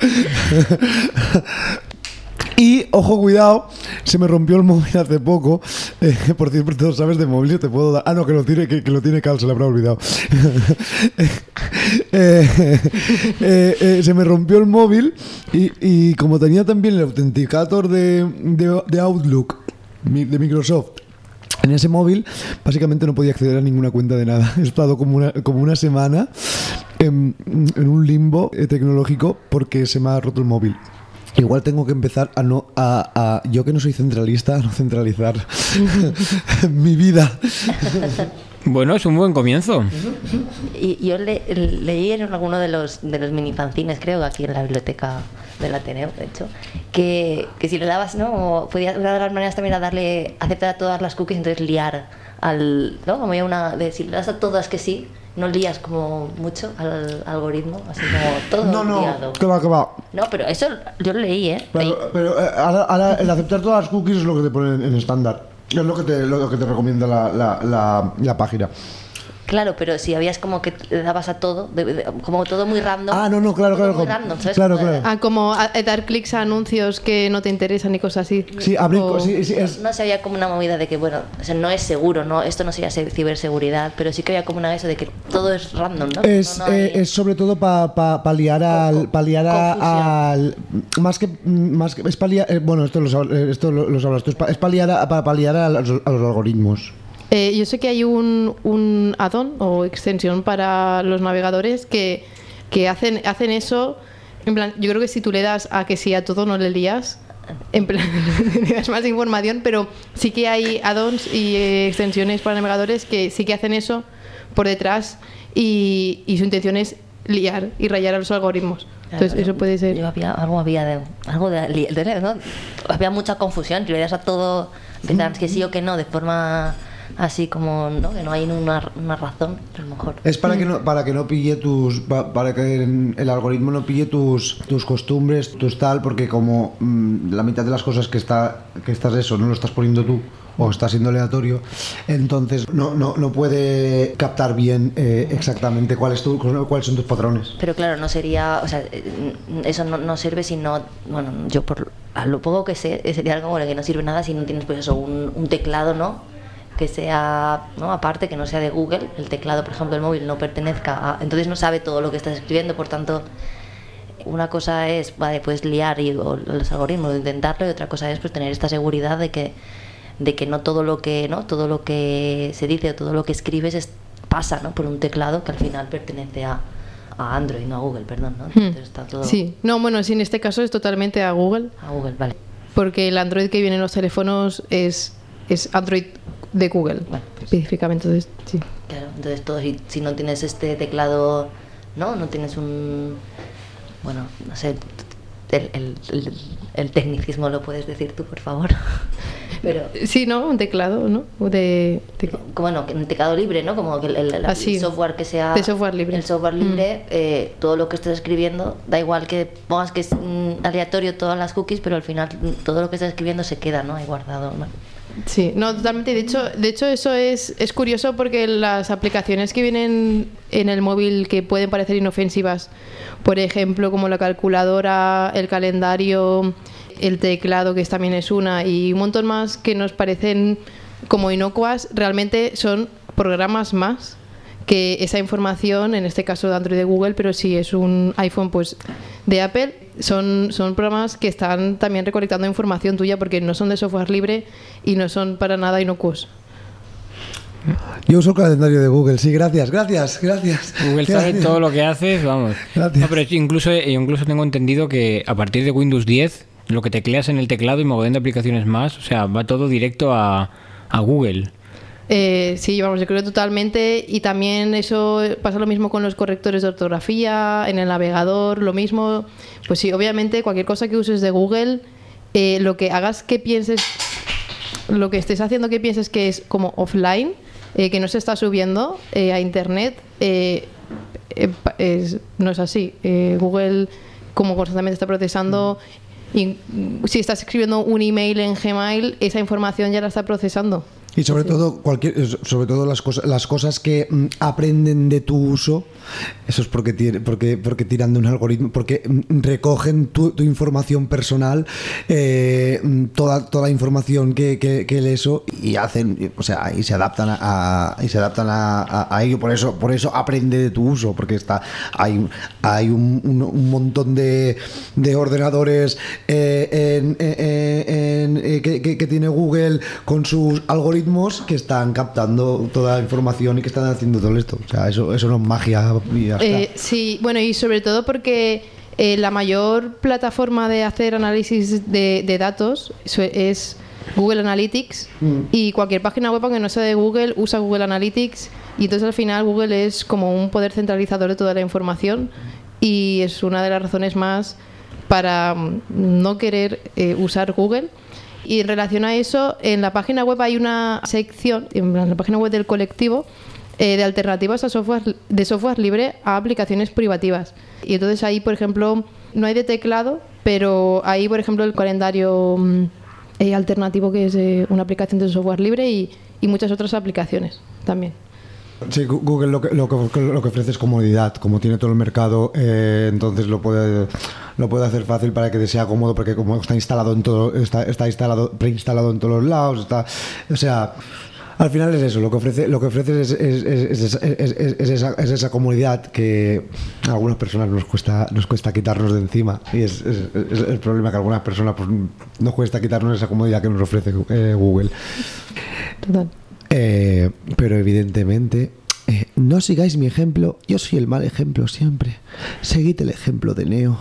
Y, ojo, cuidado, se me rompió el móvil hace poco. Eh, por cierto, sabes de móviles, te puedo dar... Ah, no, que lo tiene, que, que lo tiene Cal, se le habrá olvidado. Eh, eh, eh, se me rompió el móvil y, y como tenía también el autenticator de, de, de Outlook, mi- de Microsoft, en ese móvil, básicamente no podía acceder a ninguna cuenta de nada. He estado como una, como una semana en, en un limbo eh, tecnológico porque se me ha roto el móvil. Igual tengo que empezar a no a, a yo que no soy centralista, a no centralizar mi vida. Bueno, es un buen comienzo. Y yo le- leí en alguno de los de los minifanzines, creo que aquí en la biblioteca del Ateneo, de hecho, que, que si le dabas, ¿no? Podía, una de las maneras también era darle, aceptar a todas las cookies, entonces liar al, ¿no? Como había una, de si le das a todas que sí, no lías como mucho al algoritmo, así como todo No, no, liado. que va, que va. No, pero eso yo lo leí, ¿eh? Leí- Pero, pero, eh, ahora, ahora el aceptar todas las cookies es lo que te ponen en estándar. Es lo que te, lo que te recomienda la, la, la, la página. Claro, pero si habías como que le dabas a todo, de- de- como todo muy random. Ah, no, no, claro, todo claro. muy como- random, ¿sabes? Claro, Como- claro. Ah, como a- a dar clics a anuncios que no te interesan y cosas así. Sí, abrir, O- sí, sí, es, No se había como una movida de que, bueno, o sea, no es seguro, no, esto no sería se- ciberseguridad, pero sí que había como una eso de que todo es random, ¿no? es, No, no hay- eh, es sobre todo para pa, pa liar al. Co- Pa liar a- al. confusión. Más que. Más que es paliar, eh, bueno, esto lo, sab- eh, esto lo, lo sabrás tú. Es, pa, es paliar a, pa, paliar a, los, a los algoritmos. Eh, yo sé que hay un, un add-on o extensión para los navegadores que, que hacen, hacen eso. En plan, yo creo que si tú le das a que sí a todo, no le lías. En plan, le das más información, pero sí que hay add-ons y eh, extensiones para navegadores que sí que hacen eso por detrás y, y su intención es liar y rayar a los algoritmos. Entonces, Claro, eso puede ser. Yo había, algo había de. Algo de, li- de- ¿no? Había mucha confusión, si le das a todo, pensabas que sí o que no, de forma así como, ¿no? Que no hay una, una razón, a lo mejor. Es para que no, para que no pille tus. pa- Para que el algoritmo no pille tus, tus costumbres, tus tal, porque como mm, la mitad de las cosas que está que estás eso, no lo estás poniendo tú. o está siendo aleatorio, entonces no, no, no puede captar bien eh, exactamente cuál es tu, cuáles son tus patrones. Pero claro, no sería, o sea, eso no, no sirve si no, bueno, yo por a lo poco que sé, sería algo bueno, que no sirve nada si no tienes pues eso, un, un teclado, ¿no? Que sea, ¿no? Aparte, que no sea de Google, el teclado, por ejemplo, del móvil no pertenezca a... Entonces no sabe todo lo que estás escribiendo, por tanto, una cosa es, vale, puedes liar y, o los algoritmos, intentarlo, y otra cosa es pues tener esta seguridad de que de que no todo lo que, ¿no? Todo lo que se dice o todo lo que escribes es, pasa, ¿no? Por un teclado que al final pertenece a, a Android, no a Google, perdón, ¿no? Entonces está todo... Sí, no, bueno, sí, en este caso es totalmente a Google. A Google, vale. Porque el Android que viene en los teléfonos es, es Android de Google, Bueno, pues, específicamente, entonces, sí. claro, entonces todo, si, si no tienes este teclado, ¿no? No tienes un... Bueno, no sé, el, el, el, el tecnicismo lo puedes decir tú, por favor. Pero... Sí, ¿no? Un teclado, ¿no? De, de- Bueno, que un teclado libre, ¿no? Como que el, el- el Así, software que sea... de software libre. El software libre, mm. eh, todo lo que estés escribiendo, da igual que pongas que es mm, aleatorio todas las cookies, pero al final mm, todo lo que estás escribiendo se queda, ¿no? Ahí guardado, ¿no? Sí, no, totalmente. De hecho, de hecho eso es, es curioso porque las aplicaciones que vienen en el móvil que pueden parecer inofensivas, por ejemplo, como la calculadora, el calendario, el teclado, que también es una, y un montón más que nos parecen como inocuas, realmente son programas más que esa información, en este caso de Android de Google, pero si es un iPhone pues de Apple, son, son programas que están también recolectando información tuya porque no son de software libre y no son para nada inocuos. Yo uso el calendario de Google, sí, gracias, gracias, gracias. Google sabe Gracias. todo lo que haces, vamos. Gracias. No, pero incluso, incluso tengo entendido que a partir de Windows diez, lo que tecleas en el teclado y mogollón de aplicaciones más, o sea, va todo directo a, a Google. Eh, sí, vamos, yo creo totalmente. Y también eso pasa lo mismo con los correctores de ortografía, en el navegador, lo mismo. Pues sí, obviamente cualquier cosa que uses de Google, eh, lo que hagas que pienses, lo que estés haciendo que pienses que es como offline, eh, que no se está subiendo eh, a internet, eh, eh, es, no es así. Eh, Google, como constantemente está procesando, y si estás escribiendo un email en Gmail, esa información ya la está procesando. Y sobre Sí. todo cualquier, sobre todo las cosas, las cosas que mm, aprenden de tu uso, eso es porque tiene, porque, porque tiran de un algoritmo, porque mm, recogen tu, tu información personal, eh, mm, toda, toda la información que, que, que el eso y hacen, o sea, y se adaptan a, a- y se adaptan a, a, a ello. Por eso, por eso aprende de tu uso, porque está hay, hay un, un, un montón de, de ordenadores eh, en, en- en- eh, que, que, que tiene Google con sus algoritmos que están captando toda la información y que están haciendo todo esto. O sea, eso, eso no es magia y ya está. Eh, sí, bueno, y sobre todo porque eh, la mayor plataforma de hacer análisis de, de datos eso es Google Analytics, Mm. y cualquier página web que no sea de Google usa Google Analytics, y entonces al final Google es como un poder centralizador de toda la información, y es una de las razones más para mm, no querer eh, usar Google. Y en relación a eso, en la página web hay una sección, en la página web del colectivo, eh, de alternativas a software, de software libre a aplicaciones privativas. Y entonces ahí, por ejemplo, no hay de teclado, pero hay, por ejemplo, el calendario mm, eh, alternativo, que es eh, una aplicación de software libre, y, y muchas otras aplicaciones también. Sí, Gu- Google lo que, lo, que, lo que ofrece es comodidad. Como tiene todo el mercado, eh, entonces lo puede lo puede hacer fácil para que te sea cómodo, porque como está instalado en todo, está, está instalado, preinstalado en todos los lados, está, o sea, al final es eso. Lo que ofrece, lo que ofrece es, es, es, es, es, es- es esa, es esa comodidad que a algunas personas nos cuesta nos cuesta quitarnos de encima, y es, es, es el problema, que a algunas personas pues, nos cuesta quitarnos esa comodidad que nos ofrece eh, Google. Total. Eh, pero evidentemente, eh, no sigáis mi ejemplo. Yo soy el mal ejemplo siempre. Seguid el ejemplo de Neo.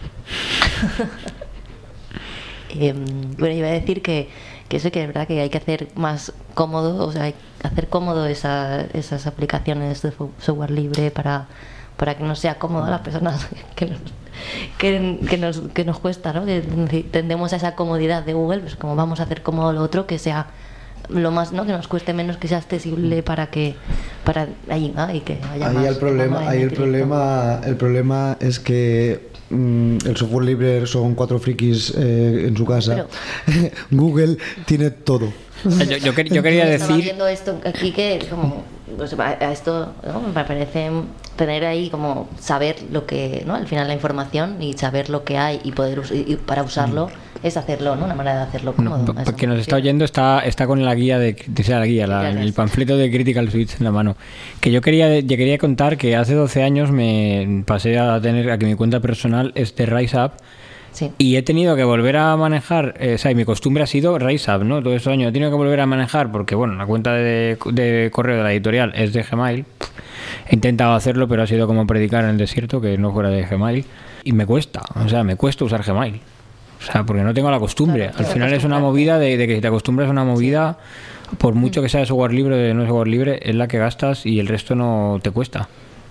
Eh, bueno, iba a decir que, que eso, que es verdad que hay que hacer más cómodo, o sea, hay que hacer cómodo esa, esas aplicaciones de fo- software libre para, para que no sea cómodo a las personas que nos, que, que nos, que nos cuesta, ¿no? Que tendemos a esa comodidad de Google, pues como vamos a hacer cómodo lo otro, que sea lo más, ¿no? Que nos cueste menos, que sea accesible para que para ahí, ¿no? Y que haya Ahí más, el problema, más ahí el directo. problema, el problema es que mm, el software libre son cuatro frikis eh, en su casa, pero... Google tiene todo. Yo, yo, quer- yo quería Estaba decir... viendo esto aquí que como pues, a a esto ¿no? Me parece tener ahí como saber lo que, ¿no? Al final la información y saber lo que hay y poder us- y para usarlo mm. es hacerlo, ¿no? Una manera de hacerlo No, cómodo. p- porque nos está oyendo está está con la guía de, de sea la guía, la- el panfleto de Critical Switch en la mano. Que yo quería yo quería contar que hace doce años me pasé a tener a que mi cuenta personal es de Rise Up. Sí. Y he tenido que volver a manejar, eh, o sea, y mi costumbre ha sido Rise Up, ¿no? Todos estos años he tenido que volver a manejar porque, bueno, la cuenta de, de correo de la editorial es de Gmail. He intentado hacerlo, pero ha sido como predicar en el desierto, que no fuera de Gmail. Y me cuesta, o sea, me cuesta usar Gmail. O sea, porque no tengo la costumbre. Claro, Al claro, final es una movida de, de que si te acostumbras a una movida, sí. por mucho que sea de software libre o de no software libre, es la que gastas y el resto no te cuesta.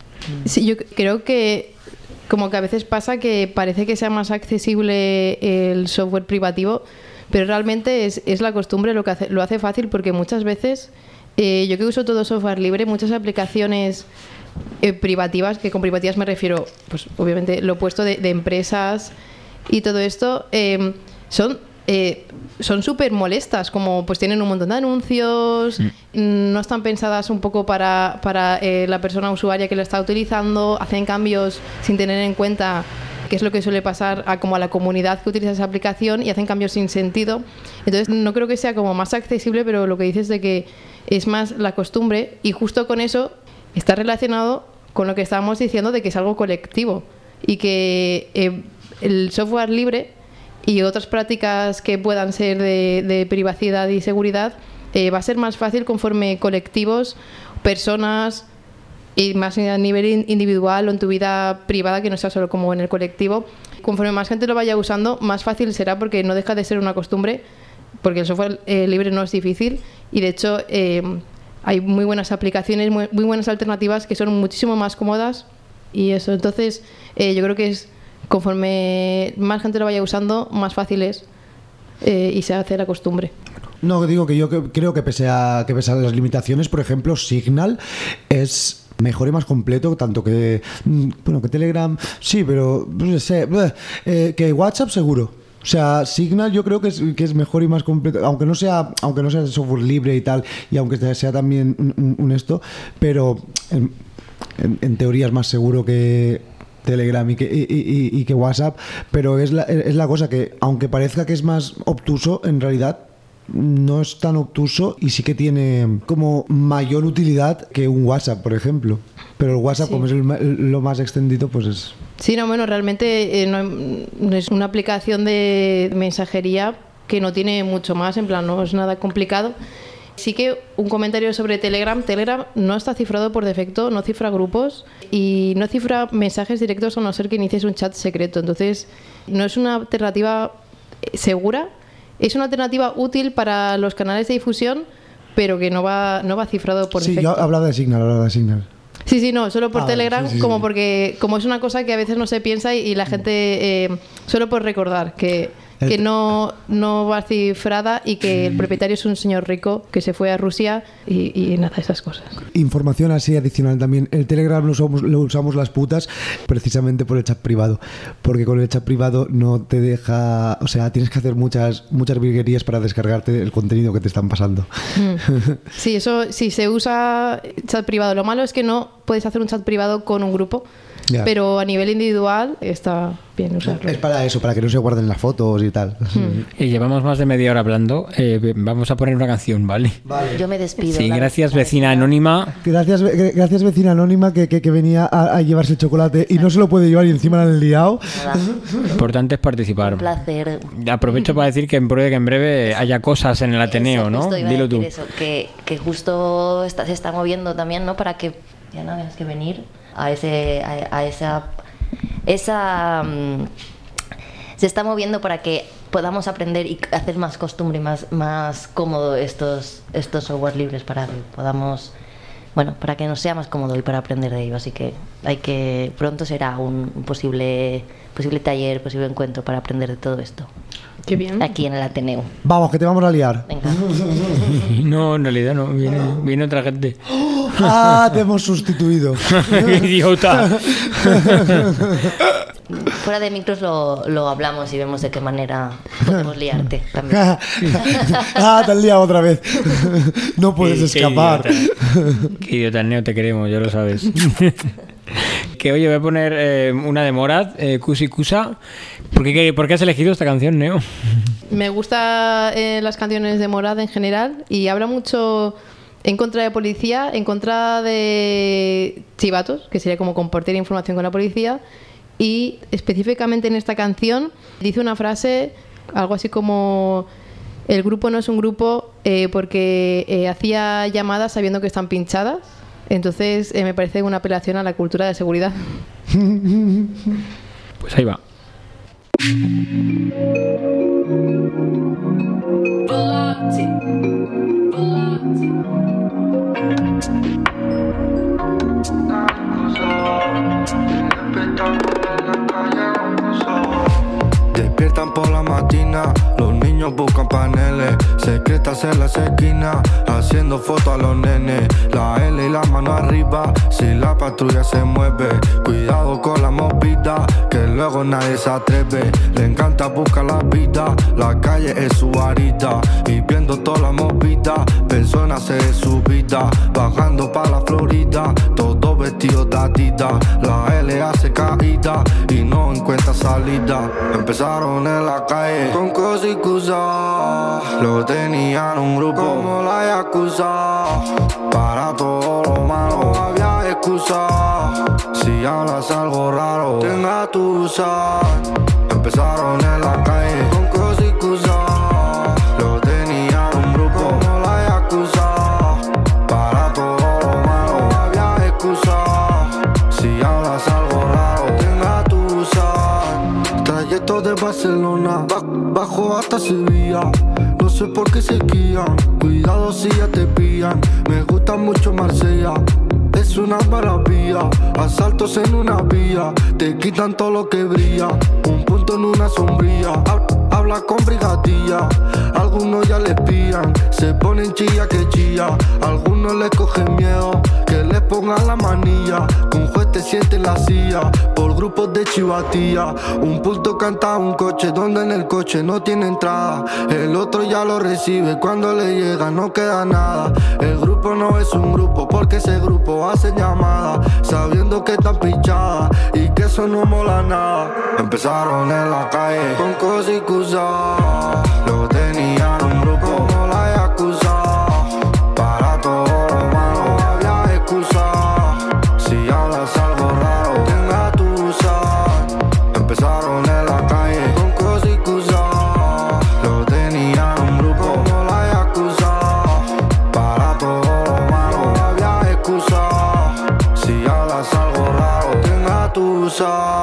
Sí, yo creo que como que a veces pasa que parece que sea más accesible el software privativo, pero realmente es, es la costumbre lo que hace, lo hace fácil, porque muchas veces, eh, yo que uso todo software libre, muchas aplicaciones eh, privativas, que con privativas me refiero, pues obviamente lo opuesto de, de empresas y todo esto, eh, son... Eh, son súper molestas, como pues tienen un montón de anuncios, mm. no están pensadas un poco para, para eh, la persona usuaria que lo está utilizando, hacen cambios sin tener en cuenta qué es lo que suele pasar a, como a la comunidad que utiliza esa aplicación, y hacen cambios sin sentido. Entonces no creo que sea como más accesible, pero lo que dices de que es más la costumbre, y justo con eso está relacionado con lo que estábamos diciendo de que es algo colectivo y que eh, el software libre y otras prácticas que puedan ser de, de privacidad y seguridad eh, va a ser más fácil conforme colectivos, personas, y más a nivel individual o en tu vida privada, que no sea solo como en el colectivo, conforme más gente lo vaya usando, más fácil será, porque no deja de ser una costumbre, porque el software eh, libre no es difícil, y de hecho eh, hay muy buenas aplicaciones, muy, muy buenas alternativas que son muchísimo más cómodas, y eso, entonces eh, yo creo que es conforme más gente lo vaya usando, más fácil es eh, y se hace la costumbre. No, digo que yo que- creo que pese a que pese a las limitaciones, por ejemplo, Signal es mejor y más completo, tanto que mm, bueno, que Telegram, sí, pero no sé, eh, que WhatsApp seguro. O sea, Signal yo creo que es, que es mejor y más completo, aunque no sea aunque no sea de software libre y tal, y aunque sea también un, un- un esto, pero en, en, en teoría es más seguro que Telegram y que, y, y, y que WhatsApp, pero es la, es la cosa que, aunque parezca que es más obtuso, en realidad no es tan obtuso y sí que tiene como mayor utilidad que un WhatsApp, por ejemplo. Pero el WhatsApp, Sí. como es el, ma- lo más extendido, pues es... Sí, no, bueno, realmente eh, no, no es una aplicación de mensajería que no tiene mucho más, en plan, no es nada complicado. Sí que un comentario sobre Telegram. Telegram no está cifrado por defecto, no cifra grupos y no cifra mensajes directos a no ser que inicies un chat secreto. Entonces, no es una alternativa segura, es una alternativa útil para los canales de difusión, pero que no va, no va cifrado por Sí, defecto. yo hablaba de Signal, hablaba de Signal. Sí, sí, no, solo por Ah, Telegram, sí, sí, como sí. porque como es una cosa que a veces no se piensa y, y la gente, eh, solo por recordar que, que El- no, no va cifrada y que el propietario es un señor rico que se fue a Rusia y, y nada, esas cosas. Información así adicional también. El Telegram lo usamos, lo usamos las putas precisamente por el chat privado. Porque con el chat privado no te deja... O sea, tienes que hacer muchas muchas virguerías para descargarte el contenido que te están pasando. Sí, eso, si se usa chat privado, lo malo es que no puedes hacer un chat privado con un grupo, Ya. pero a nivel individual está bien usarlo. Es para eso, para que no se guarden las fotos y tal. Y llevamos más de media hora hablando. Eh, vamos a poner una canción, ¿vale? Yo me despido. Sí, la gracias, vecina vecina anónima. Gracias, ve- gracias vecina anónima que, que, que venía a, a llevarse el chocolate y no se lo puede llevar y encima la han liado. Nada, Importante es participar. un placer. Aprovecho para decir que en breve, que en breve haya cosas en el Ateneo, Eso, ¿no? justo iba a Dilo decir tú. eso, que, que justo está, se está moviendo también, ¿no? Para que ya no tengas que venir a ese a, a esa esa mm, se está moviendo para que podamos aprender y hacer más costumbre y más más cómodo estos estos software libres, para que podamos, bueno, para que nos sea más cómodo y para aprender de ello. Así que hay que pronto será un, un posible posible taller, posible encuentro para aprender de todo esto Qué bien. aquí en el Ateneo. Vamos, que te vamos a liar. Venga. No, en realidad no. Viene, viene otra gente. Ah, te hemos sustituido. ¡Qué idiota! fuera de micros lo, lo hablamos y vemos de qué manera podemos liarte también. Ah, te has liado otra vez. No puedes Qué- escapar. Qué idiota, qué idiota, Neo, te queremos, ya lo sabes. Que oye, voy a poner eh, una de Morat, eh, Kusi Kusa. ¿Por qué, qué- ¿Por qué has elegido esta canción, Neo? Me gustan eh, las canciones de Morad en general y habla mucho en contra de policía, en contra de chivatos, que sería como compartir información con la policía, y específicamente en esta canción dice una frase, algo así como: el grupo no es un grupo eh, porque eh, hacía llamadas sabiendo que están pinchadas. Entonces eh, me parece una apelación a la cultura de seguridad. Pues ahí va. Despiertan por la mañana, los niños buscan paneles, secretas en las esquinas, haciendo fotos a los nenes. La L y la mano arriba, si la patrulla se mueve, cuidado con la movida, que luego nadie se atreve. Le encanta buscar la vida, la calle es su varita, y viendo toda la movida, personas en su vida, bajando pa' la Florida, todos vestidos de Adidas. La L hace caída y no encuentra salida. Empezaron en la calle con cosas y cosas, lo tenían un grupo como la Yakuza. Para todo lo malo no había excusa, si hablas algo raro tenga tu usar. Empezaron en la calle con cosas y cosas, lo tenían un grupo como la Yakuza. Para todo lo malo no había excusa, si hablas algo raro tenga tu usar. Trayecto de Barcelona, ba- bajo hasta Sevilla, no sé por qué se guían, cuidado si ya te pillan. Me gusta mucho Marsella, es una maravilla. Asaltos en una vía, te quitan todo lo que brilla. Un punto en una sombría, ha- habla con brigadilla. Algunos ya les pillan, se ponen chilla que chilla. Algunos les cogen miedo, que les pongan la manilla. Un juez te siente en la silla, por grupos de chivatilla. Un punto canta un coche, donde en el coche no tiene entrada. El otro ya lo recibe, cuando le llega no queda nada. El grupo no es un grupo, porque ese grupo hace llamadas, sabiendo que están pinchadas y que eso no mola nada. Empezaron en la calle con cosas y cosas, lo tenían un grupo como la Yakuza. Para todo lo malo no había excusa, si hablas algo raro tenga tu usar. Empezaron en la calle con cosas y cosas, lo tenían un grupo como la Yakuza. Para todo lo malo no había excusa, si hablas algo raro tenga tu usar.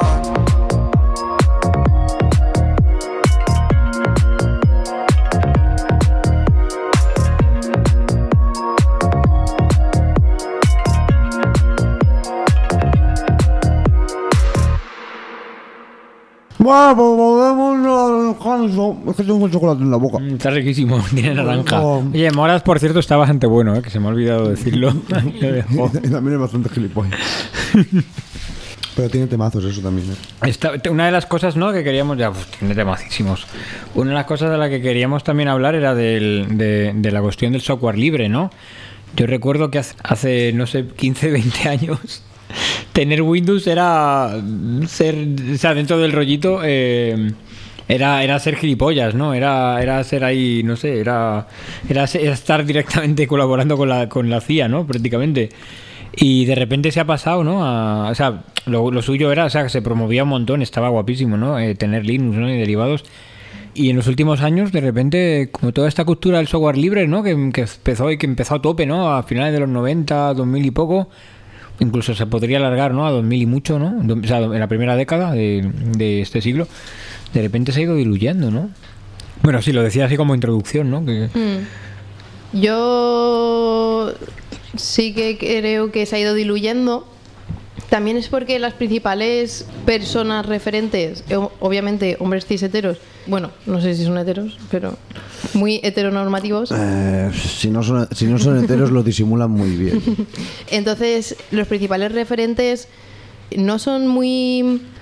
Bueno, pues volvemos al descanso. Es que tengo chocolate en la boca. Mm, Está riquísimo, tiene naranja. Oh. Oye, Morat, por cierto, está bastante bueno, ¿eh? Que se me ha olvidado decirlo. Lo dejo. Y también es bastante gilipollas. Pero tiene temazos eso también, ¿eh? Esta- una de las cosas, ¿no?, que queríamos, ya, pues, tiene temacísimos. Una de las cosas de las que queríamos también hablar era del- de, de la cuestión del software libre, ¿no? Yo recuerdo que hace, hace, no sé, quince, veinte años, tener Windows era ser, o sea, dentro del rollito, eh, era, era ser gilipollas, ¿no? Era, era ser ahí, no sé, era, era, ser- era estar directamente colaborando con la, con la C I A, ¿no? Prácticamente. Y de repente se ha pasado, ¿no? A- o sea, lo, lo suyo era, o sea, que se promovía un montón, estaba guapísimo, ¿no? Eh, tener Linux, ¿no? Y derivados. Y en los últimos años, de repente, como toda esta cultura del software libre, ¿no? Que, que empezó y que empezó a tope, ¿no? A finales de los noventa, dos mil y poco. Incluso se podría alargar, ¿no? A dos mil y mucho, ¿no? Do- O sea, en la primera década de, de este siglo. De repente se ha ido diluyendo, ¿no? Bueno, sí, lo decía así como introducción, ¿no? Que, Mm. Yo sí que creo que se ha ido diluyendo. También es porque las principales personas referentes, eh, obviamente hombres cis heteros, bueno, no sé si son heteros, pero muy heteronormativos. Eh, si, no son, si no son heteros lo disimulan muy bien. Entonces, los principales referentes no son muy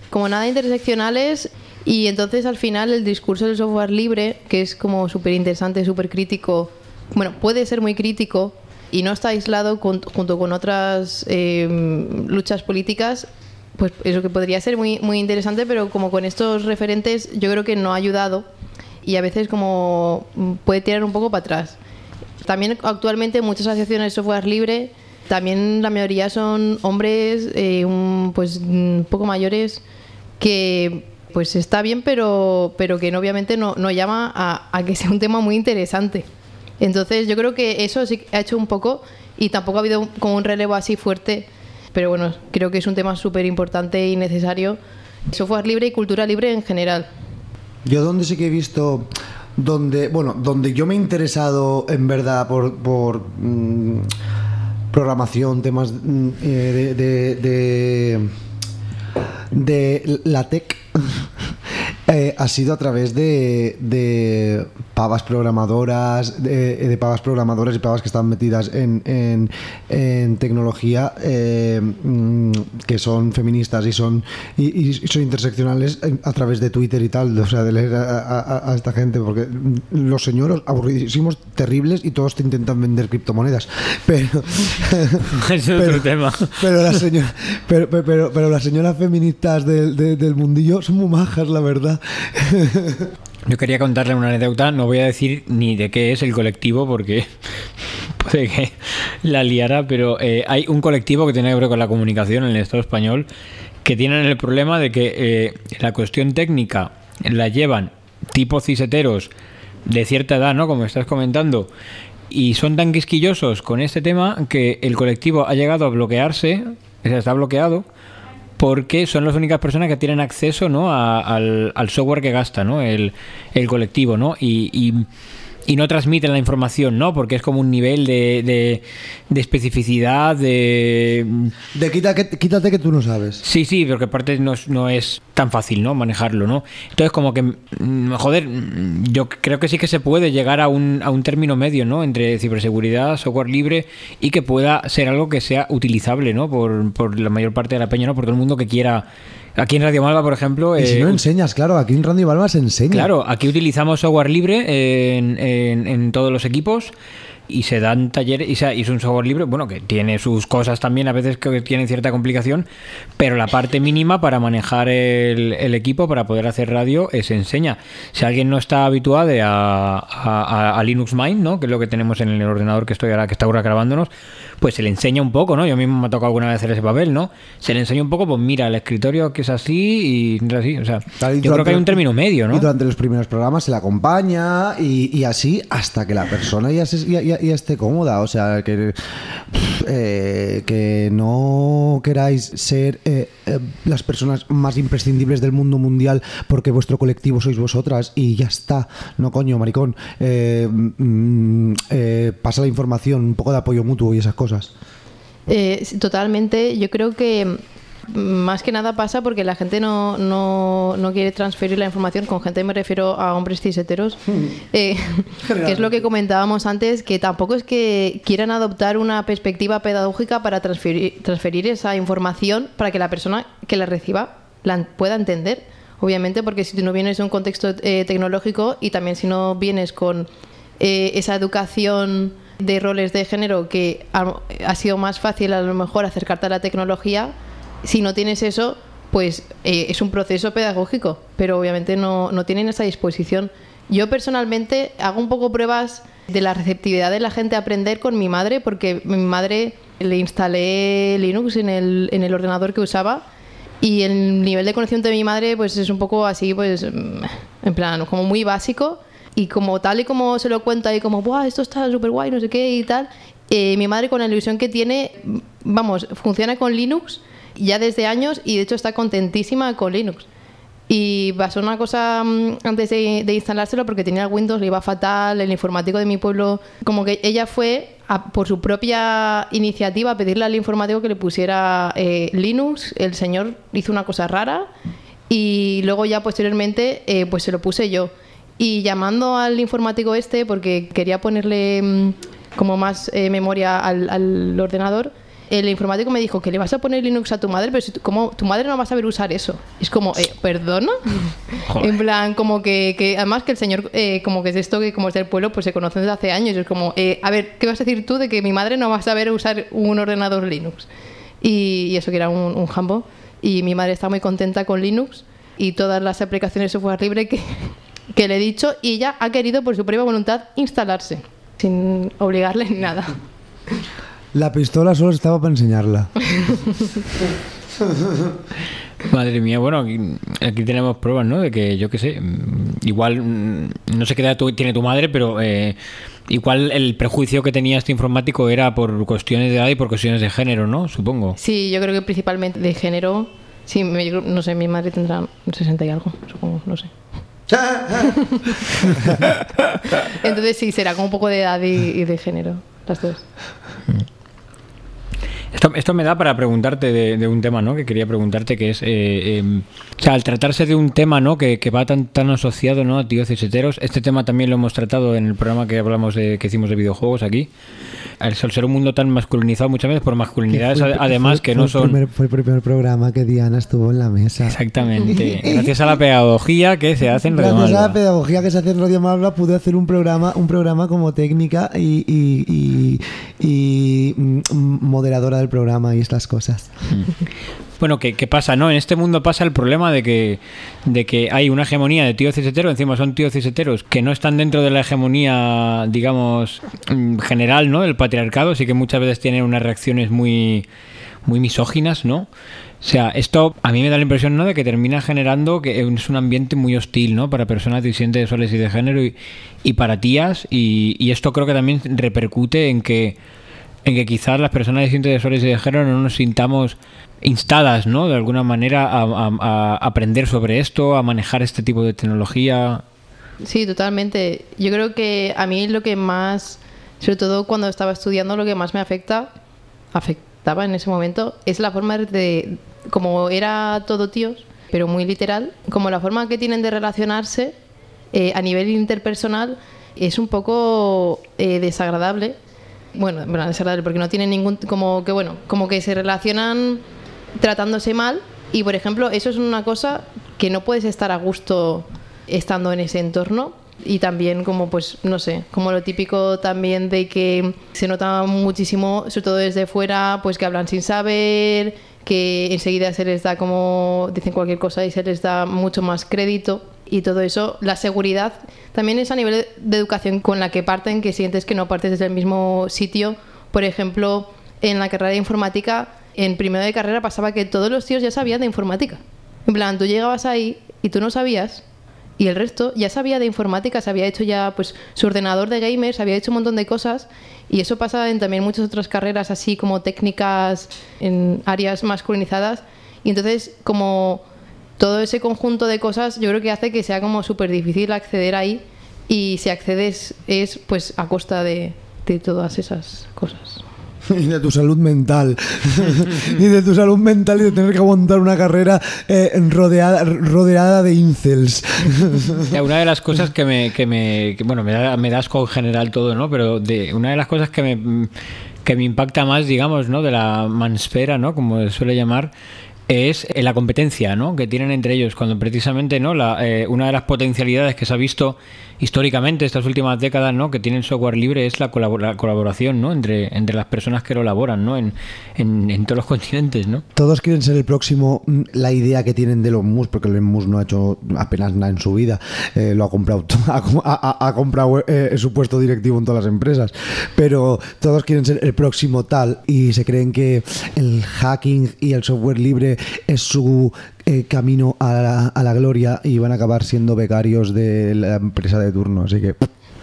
como nada interseccionales. Y entonces al final el discurso del software libre, que es como súper interesante, súper crítico, bueno, puede ser muy crítico y no está aislado con, junto con otras eh, luchas políticas, pues eso que podría ser muy, muy interesante, pero como con estos referentes yo creo que no ha ayudado y a veces como puede tirar un poco para atrás. También actualmente muchas asociaciones de software libre, también la mayoría son hombres eh, un, pues un poco mayores que pues está bien, pero, pero que no, obviamente no, no llama a, a que sea un tema muy interesante. Entonces yo creo que eso sí ha hecho un poco y tampoco ha habido como un relevo así fuerte, pero bueno, creo que es un tema súper importante y necesario. Software libre y cultura libre en general. Yo donde sí que he visto, donde, bueno, donde yo me he interesado en verdad por, por mmm, programación, temas mmm, eh, de, de, de, de la tech, eh, ha sido a través de, de pavas programadoras, de, de pavas programadoras y pavas que están metidas en, en, en tecnología, eh, que son feministas y son y, y son interseccionales a través de Twitter y tal, o sea, de leer a, a, a esta gente, porque los señoros aburridísimos, terribles, y todos te intentan vender criptomonedas, pero es otro pero, tema. Pero las señoras, pero, pero, pero, pero las señoras feministas del, del, del mundillo son muy majas, la verdad. Yo quería contarle una anécdota, no voy a decir ni de qué es el colectivo porque puede que la liara, pero eh, hay un colectivo que tiene que ver con la comunicación en el Estado español que tienen el problema de que eh, la cuestión técnica la llevan tipo ciseteros de cierta edad, ¿no? Como estás comentando, y son tan quisquillosos con este tema que el colectivo ha llegado a bloquearse, o sea, está bloqueado, porque son las únicas personas que tienen acceso, ¿no? a, al, al software que gasta, ¿no? el, el colectivo, ¿no? Y, y, y no transmiten la información, ¿no? Porque es como un nivel de, de, de especificidad, de... De quita, que, quítate que tú no sabes. Sí, sí, porque aparte no es, no es tan fácil, ¿no? Manejarlo, ¿no? Entonces como que, joder, yo creo que sí que se puede llegar a un, a un término medio, ¿no? Entre ciberseguridad, software libre, y que pueda ser algo que sea utilizable, ¿no? Por, por la mayor parte de la peña, ¿no? Por todo el mundo que quiera. Aquí en Radio Malva, por ejemplo... Y si eh, no enseñas, claro, aquí en Radio Malva se enseña. Claro, aquí utilizamos software libre en, en, en todos los equipos y se dan talleres, y, sea, y es un software libre, bueno, que tiene sus cosas también, a veces que tienen cierta complicación, pero la parte mínima para manejar el, el equipo, para poder hacer radio, eh, se enseña. Si alguien no está habituado a, a, a Linux Mint, ¿no? Que es lo que tenemos en el ordenador que estoy ahora, que está ahora grabándonos, pues se le enseña un poco, ¿no? Yo mismo me ha tocado alguna vez hacer ese papel, ¿no? Se le enseña un poco, pues mira, el escritorio que es así y así, o sea, Claro, yo creo que hay un término medio, ¿no? Y durante los primeros programas se le acompaña y, y así hasta que la persona ya, se, ya, ya, ya esté cómoda, o sea, que, eh, que no queráis ser eh, eh, las personas más imprescindibles del mundo mundial porque vuestro colectivo sois vosotras y ya está. No, coño, maricón. Eh, mm, eh, pasa la información, un poco de apoyo mutuo y esas cosas. Eh, totalmente. Yo creo que más que nada pasa porque la gente no, no, no quiere transferir la información. Con gente me refiero a hombres cisheteros, eh, que es lo que comentábamos antes, que tampoco es que quieran adoptar una perspectiva pedagógica para transferir, transferir esa información para que la persona que la reciba la pueda entender. Obviamente, porque si tú no vienes de un contexto eh, tecnológico y también si no vienes con eh, esa educación de roles de género, que ha, ha sido más fácil a lo mejor acercarte a la tecnología, si no tienes eso, pues eh, es un proceso pedagógico, pero obviamente no, no tienen esa disposición. Yo personalmente hago un poco pruebas de la receptividad de la gente a aprender con mi madre, porque mi madre le instalé Linux en el, en el ordenador que usaba, y el nivel de conocimiento de mi madre pues es un poco así, pues en plan, como muy básico. Y como tal y como se lo cuenta y como, ¡buah, esto está súper guay, no sé qué y tal! Eh, mi madre, con la ilusión que tiene, vamos, funciona con Linux ya desde años y de hecho está contentísima con Linux. Y pasó una cosa antes de, de instalárselo, porque tenía el Windows, le iba fatal, el informático de mi pueblo, como que ella fue a, por su propia iniciativa a pedirle al informático que le pusiera eh, Linux. El señor hizo una cosa rara y luego ya posteriormente eh, pues se lo puse yo. Y llamando al informático este, porque quería ponerle mmm, como más eh, memoria al, al ordenador, el informático me dijo que le vas a poner Linux a tu madre, pero si tu, como, tu madre no va a saber usar eso. Es como, eh, ¿perdona? En plan, como que, que además que el señor, eh, como que es esto, que como es del pueblo, pues se conocen desde hace años. Es como, eh, a ver, ¿qué vas a decir tú de que mi madre no va a saber usar un ordenador Linux? Y, y eso que era un, un jambo. Y mi madre está muy contenta con Linux y todas las aplicaciones de software libre que, que le he dicho, y ella ha querido por su propia voluntad instalarse, sin obligarle ni nada. La pistola solo estaba para enseñarla. Madre mía, bueno, aquí, aquí tenemos pruebas, ¿no? De que, yo qué sé, igual, no sé qué edad tu, tiene tu madre, pero eh, igual el prejuicio que tenía este informático era por cuestiones de edad y por cuestiones de género, ¿no? Supongo. Sí, yo creo que principalmente de género. Sí, me, yo, no sé, mi madre tendrá sesenta y algo, supongo, no sé. Entonces sí, será como un poco de edad y, y de género, las dos. Esto, esto me da para preguntarte de, de un tema, ¿no? Que quería preguntarte, que es, eh, eh, o sea, al tratarse de un tema, ¿no? Que, que va tan, tan asociado, ¿no? A tíos y heteros. Este tema también lo hemos tratado en el programa que hablamos de, que hicimos de videojuegos aquí. Al ser un mundo tan masculinizado muchas veces por masculinidades, fue, además fue, que no fue son. Primer, fue el primer programa que Diana estuvo en la mesa. Exactamente. Gracias a la pedagogía que se hace en Radio Gracias Malva. a la pedagogía que se hace en Radio Malva pude hacer un programa, un programa como técnica y, y, y, y moderadora del programa y estas cosas. Bueno, ¿qué, ¿qué pasa? ¿No? En este mundo pasa el problema de que, de que hay una hegemonía de tíos ciseteros, encima son tíos ciseteros que no están dentro de la hegemonía, digamos, general, ¿no? Del patriarcado, así que muchas veces tienen unas reacciones muy, muy misóginas, ¿no? O sea, esto a mí me da la impresión, ¿no? De que termina generando que es un ambiente muy hostil, ¿no? Para personas disidentes sexuales y de género y, y para tías, y, y esto creo que también repercute en que en que quizás las personas disidentes sexuales y de género no nos sintamos instadas, ¿no? De alguna manera a, a, a aprender sobre esto, a manejar este tipo de tecnología. Sí, totalmente. Yo creo que a mí lo que más, sobre todo cuando estaba estudiando, lo que más me afecta, afectaba en ese momento, es la forma de, como era todo tíos, pero muy literal, como la forma que tienen de relacionarse eh, a nivel interpersonal es un poco eh, desagradable. Bueno, bueno, desagradable porque no tienen ningún, como que bueno, como que se relacionan tratándose mal, y por ejemplo eso es una cosa que no puedes estar a gusto estando en ese entorno. Y también como pues no sé, como lo típico también de que se nota muchísimo, sobre todo desde fuera, pues que hablan sin saber, que enseguida se les da, como dicen cualquier cosa y se les da mucho más crédito. Y todo eso, la seguridad también es a nivel de educación con la que parten, que sientes que no partes desde el mismo sitio. Por ejemplo, en la carrera de informática, en primero de carrera pasaba que todos los tíos ya sabían de informática. En plan, tú llegabas ahí y tú no sabías, y el resto ya sabía de informática, se había hecho ya pues su ordenador de gamers, había hecho un montón de cosas, y eso pasa en también muchas otras carreras así como técnicas en áreas masculinizadas. Y entonces como todo ese conjunto de cosas yo creo que hace que sea como súper difícil acceder ahí, y si accedes es pues a costa de, de todas esas cosas. Y de tu salud mental. Y de tu salud mental y de tener que aguantar una carrera eh, rodeada, rodeada de incels. Una de las cosas que me, que me que, bueno, me da, me da asco en general todo, ¿no? Pero de una de las cosas que me, que me impacta más, digamos, ¿no? De la mansfera, ¿no? Como se suele llamar, es la competencia, ¿no? Que tienen entre ellos, cuando precisamente, ¿no? La, eh, una de las potencialidades que se ha visto históricamente estas últimas décadas, ¿no? Que tiene el software libre es la, colabor- la colaboración, ¿no? Entre, entre las personas que lo elaboran, ¿no? En, en, en todos los continentes, ¿no? Todos quieren ser el próximo. La idea que tienen de Elon Musk, porque Elon Musk no ha hecho apenas nada en su vida, eh, lo ha comprado, ha, ha, ha comprado eh, su puesto directivo en todas las empresas, pero todos quieren ser el próximo tal y se creen que el hacking y el software libre es su eh, camino a la, a la gloria, y van a acabar siendo becarios de la empresa de turno, así que...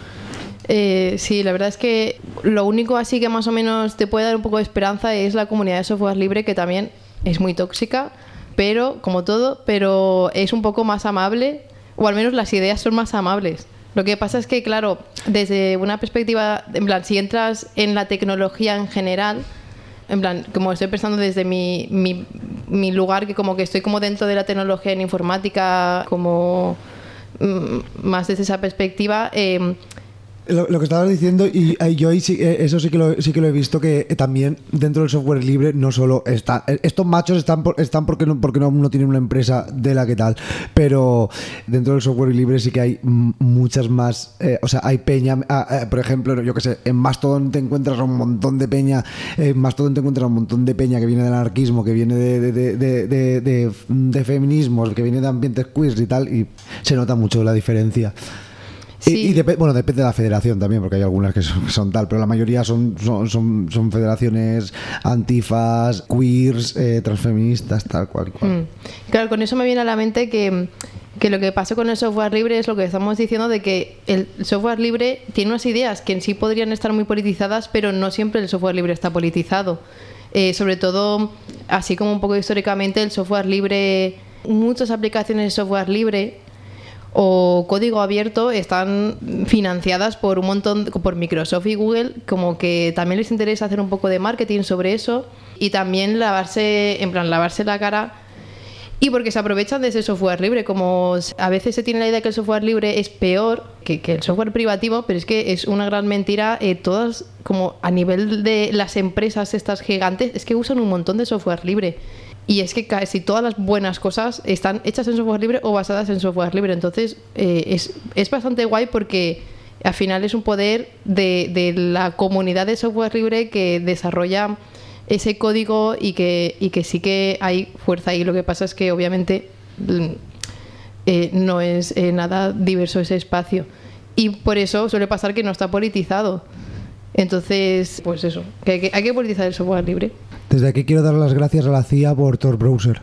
Eh, sí, la verdad es que lo único así que más o menos te puede dar un poco de esperanza es la comunidad de software libre, que también es muy tóxica, pero como todo, pero es un poco más amable, o al menos las ideas son más amables. Lo que pasa es que, claro, desde una perspectiva, en plan, si entras en la tecnología en general, en plan, como estoy pensando desde mi, mi, mi lugar, que como que estoy como dentro de la tecnología en informática, como mm, más desde esa perspectiva, eh, Lo, lo que estabas diciendo, y, y yo ahí sí, eso sí que, lo, sí que lo he visto, que también dentro del software libre no solo está, estos machos están por, están porque, no, porque no, no tienen una empresa de la que tal, pero dentro del software libre sí que hay muchas más, eh, o sea, hay peña, eh, por ejemplo, yo que sé, en Mastodon te encuentras un montón de peña, en Mastodon te encuentras un montón de peña que viene del anarquismo, que viene de, de, de, de, de, de, de feminismos, que viene de ambientes queers y tal, y se nota mucho la diferencia. Sí. Y, y dep- bueno, depende de la federación también, porque hay algunas que son, son tal, pero la mayoría son, son, son, son federaciones antifas, queers, eh, transfeministas, tal cual. cual. Mm. Claro, con eso me viene a la mente que, que lo que pasa con el software libre es lo que estamos diciendo de que el software libre tiene unas ideas que en sí podrían estar muy politizadas, pero no siempre el software libre está politizado. Eh, sobre todo, así como un poco históricamente, el software libre, muchas aplicaciones de software libre o código abierto están financiadas por un montón, por Microsoft y Google, como que también les interesa hacer un poco de marketing sobre eso y también lavarse, en plan, lavarse la cara, y porque se aprovechan de ese software libre. Como a veces se tiene la idea que el software libre es peor que, que el software privativo, pero es que es una gran mentira. Eh, todas, como a nivel de las empresas estas gigantes, es que usan un montón de software libre. Y es que casi todas las buenas cosas están hechas en software libre o basadas en software libre. Entonces eh, es, es bastante guay porque al final es un poder de, de la comunidad de software libre que desarrolla ese código y que, y que sí que hay fuerza ahí. Lo que pasa es que obviamente eh, no es eh, nada diverso ese espacio. Y por eso suele pasar que no está politizado. Entonces, pues eso, que hay que, hay que politizar el software libre. Desde aquí quiero dar las gracias a la C I A por Tor Browser.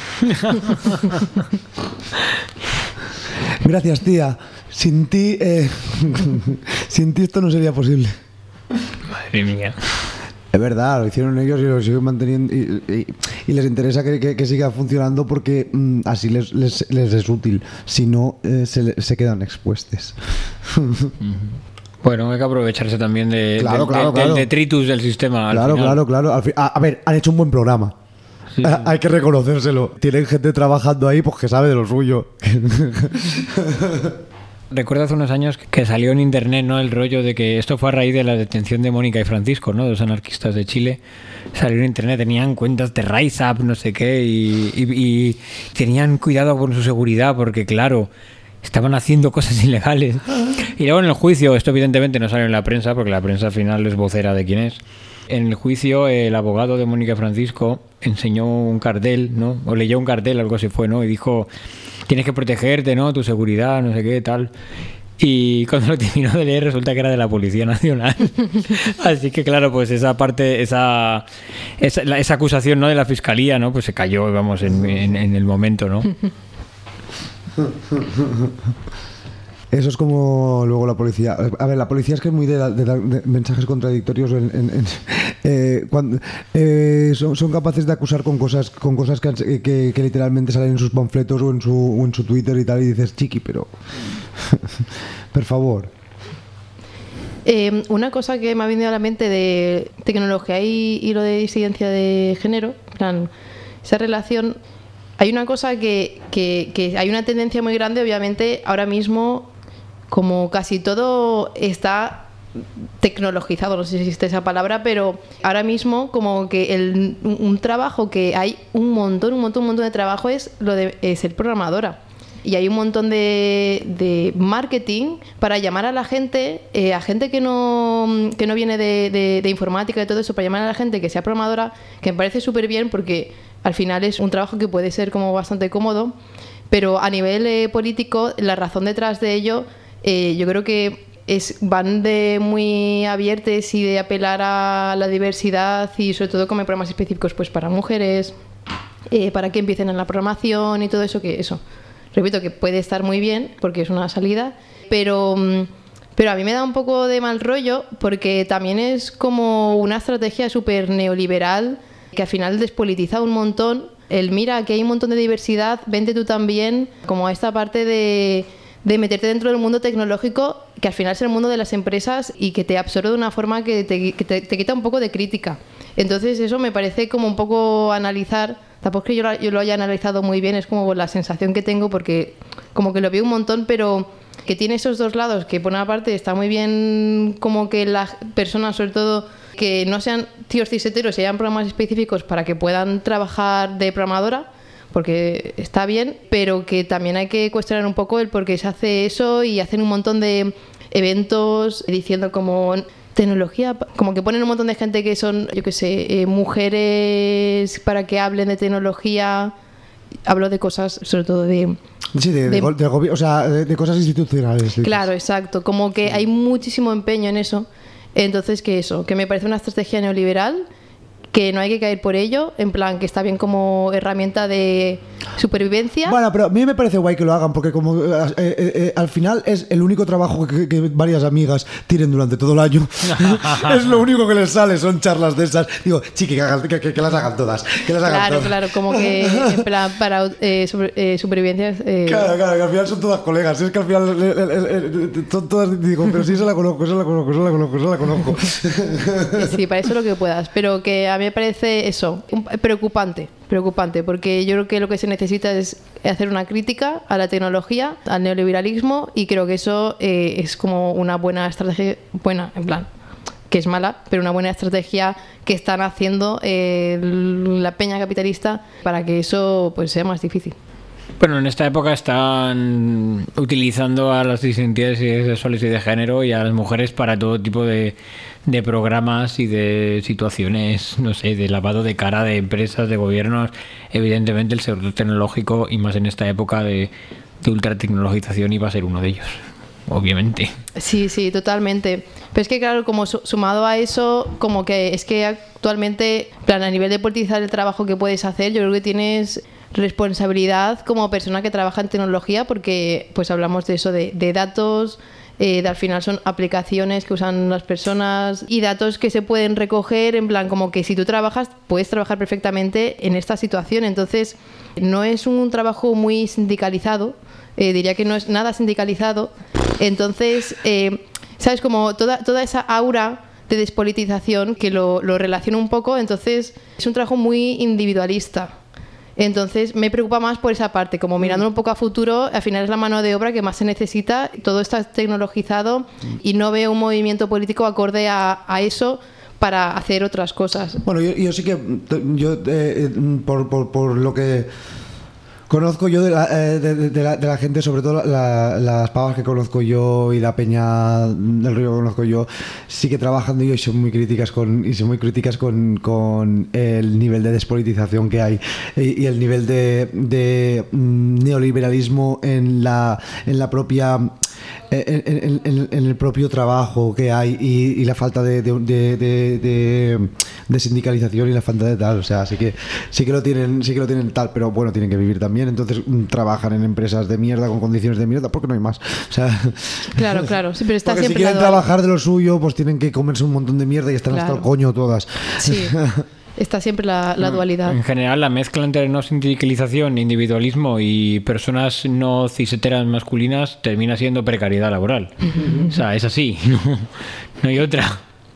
Gracias, tía. Sin ti, eh, sin ti esto no sería posible. Madre mía. Es verdad, lo hicieron ellos y lo siguen manteniendo y, y, y les interesa que, que, que siga funcionando porque mm, así les, les, les es útil. Si no, eh, se, se quedan expuestos. Bueno, hay que aprovecharse también de, claro, de, claro, de, claro. del detritus del sistema. Claro, al claro, claro. Al fi- a, a ver, han hecho un buen programa. Sí, a, sí. Hay que reconocérselo. Tienen gente trabajando ahí pues que sabe de lo suyo. Recuerdo hace unos años que salió en internet, ¿no?, el rollo de que esto fue a raíz de la detención de Mónica y Francisco, ¿no?, dos anarquistas de Chile. Salió en internet, tenían cuentas de Rise Up, no sé qué, y, y, y tenían cuidado con su seguridad porque, claro, estaban haciendo cosas ilegales. Y luego en el juicio, esto evidentemente no sale en la prensa porque la prensa al final es vocera de quién es. En el juicio, el abogado de Mónica y Francisco enseñó un cartel, ¿no?, o leyó un cartel, algo así fue, ¿no?, y dijo: tienes que protegerte, ¿no?, tu seguridad, no sé qué, tal. Y cuando lo terminó de leer resulta que era de la Policía Nacional. Así que claro, pues esa parte, esa esa, la- esa acusación, ¿no?, de la Fiscalía, ¿no?, pues se cayó, vamos, en, en, en el momento, ¿no? Eso es como luego la policía. A ver, la policía es que es muy de, da- de, dar- de mensajes contradictorios. En, en- en- eh, cuando, eh, son, son capaces de acusar con cosas con cosas que, han- que, que literalmente salen en sus panfletos o en su, o en su Twitter y tal, y dices, chiqui, pero por favor. Eh, una cosa que me ha venido a la mente de tecnología y, y lo de disidencia de género, en plan, esa relación, hay una cosa que, que, que hay una tendencia muy grande, obviamente, ahora mismo, como casi todo está tecnologizado, no sé si existe esa palabra, pero ahora mismo como que el, un, un trabajo que hay un montón, un montón, un montón de trabajo es lo de eh, ser programadora. Y hay un montón de, de marketing para llamar a la gente, eh, a gente que no, que no viene de, de, de informática y todo eso, para llamar a la gente que sea programadora, que me parece súper bien porque al final es un trabajo que puede ser como bastante cómodo, pero a nivel eh, político, la razón detrás de ello, eh, yo creo que es, van de muy abiertos y de apelar a la diversidad y sobre todo como programas específicos pues para mujeres, eh, para que empiecen en la programación y todo eso, que eso... Repito que puede estar muy bien porque es una salida, pero, pero a mí me da un poco de mal rollo porque también es como una estrategia súper neoliberal que al final despolitiza un montón. El mira que hay un montón de diversidad, vente tú también, como a esta parte de, de meterte dentro del mundo tecnológico, que al final es el mundo de las empresas y que te absorbe de una forma que te, que te, te quita un poco de crítica. Entonces eso me parece como un poco analizar. Tampoco es que yo lo, yo lo haya analizado muy bien, es como la sensación que tengo porque como que lo veo un montón, pero que tiene esos dos lados, que por una parte está muy bien como que las personas, sobre todo, que no sean tíos ciseteros y hayan programas específicos para que puedan trabajar de programadora, porque está bien, pero que también hay que cuestionar un poco el por qué se hace eso y hacen un montón de eventos diciendo como tecnología, como que ponen un montón de gente que son, yo qué sé, eh, mujeres para que hablen de tecnología. Hablo de cosas, sobre todo de... Sí, de, de, de, de, de, o sea, de, de cosas institucionales. Sí. Claro, exacto. Como que hay muchísimo empeño en eso. Entonces, que eso, que me parece una estrategia neoliberal, que no hay que caer por ello, en plan que está bien como herramienta de supervivencia. Bueno, pero a mí me parece guay que lo hagan, porque como eh, eh, eh, al final es el único trabajo que, que varias amigas tienen durante todo el año. Es lo único que les sale, son charlas de esas. Digo, chiqui, que, hagan, que, que, que las hagan todas. Que las hagan claro, todas. claro, como que en plan para eh, super, eh, supervivencia. Eh... Claro, claro, que al final son todas colegas. Es que al final eh, eh, eh, son todas. Digo, pero sí, esa la conozco, esa la conozco, esa la conozco, esa la conozco. Sí, para eso lo que puedas. Pero que a mí me parece eso, preocupante. Preocupante, porque yo creo que lo que se necesita es hacer una crítica a la tecnología, al neoliberalismo, y creo que eso eh, es como una buena estrategia, buena, en plan, que es mala, pero una buena estrategia que están haciendo eh, la peña capitalista para que eso pues sea más difícil. Bueno, en esta época están utilizando a las disidentes sexuales y de género y a las mujeres para todo tipo de, de programas y de situaciones, no sé, de lavado de cara de empresas, de gobiernos. Evidentemente el sector tecnológico, y más en esta época de, de ultratecnologización, iba a ser uno de ellos, obviamente. Sí, sí, totalmente. Pero es que claro, como sumado a eso, como que es que actualmente, plan, a nivel de politizar el trabajo que puedes hacer, yo creo que tienes responsabilidad como persona que trabaja en tecnología, porque pues hablamos de eso, de, de datos, eh, de, al final son aplicaciones que usan las personas y datos que se pueden recoger, en plan como que si tú trabajas puedes trabajar perfectamente en esta situación. Entonces no es un trabajo muy sindicalizado, eh, diría que no es nada sindicalizado. Entonces eh, sabes, como toda, toda esa aura de despolitización que lo, lo relaciona un poco. Entonces es un trabajo muy individualista. Entonces me preocupa más por esa parte, como mirando un poco a futuro, al final es la mano de obra que más se necesita, todo está tecnologizado y no veo un movimiento político acorde a, a eso para hacer otras cosas. Bueno, yo, yo sí que, yo eh, por, por, por lo que conozco yo de la, eh, de, de, la, de la gente, sobre todo la, las pavas que conozco yo y la peña del río que conozco yo, sí que trabajan de ello y son muy críticas con y son muy críticas con, con el nivel de despolitización que hay y, y el nivel de, de neoliberalismo en la en la propia en, en, en, en el propio trabajo que hay y, y la falta de, de, de, de, de, de sindicalización y la falta de tal. O sea, sí que sí que lo tienen, sí que lo tienen tal, pero bueno, tienen que vivir también. Entonces trabajan en empresas de mierda con condiciones de mierda porque no hay más. O sea, claro, claro, sí, pero está porque siempre si quieren trabajar de lo suyo, pues tienen que comerse un montón de mierda y están claro. hasta el coño todas. Sí. Está siempre la, la dualidad. En general, la mezcla entre no sindicalización, individualismo y personas no ciseteras masculinas termina siendo precariedad laboral. Uh-huh. O sea, es así, no, no hay otra.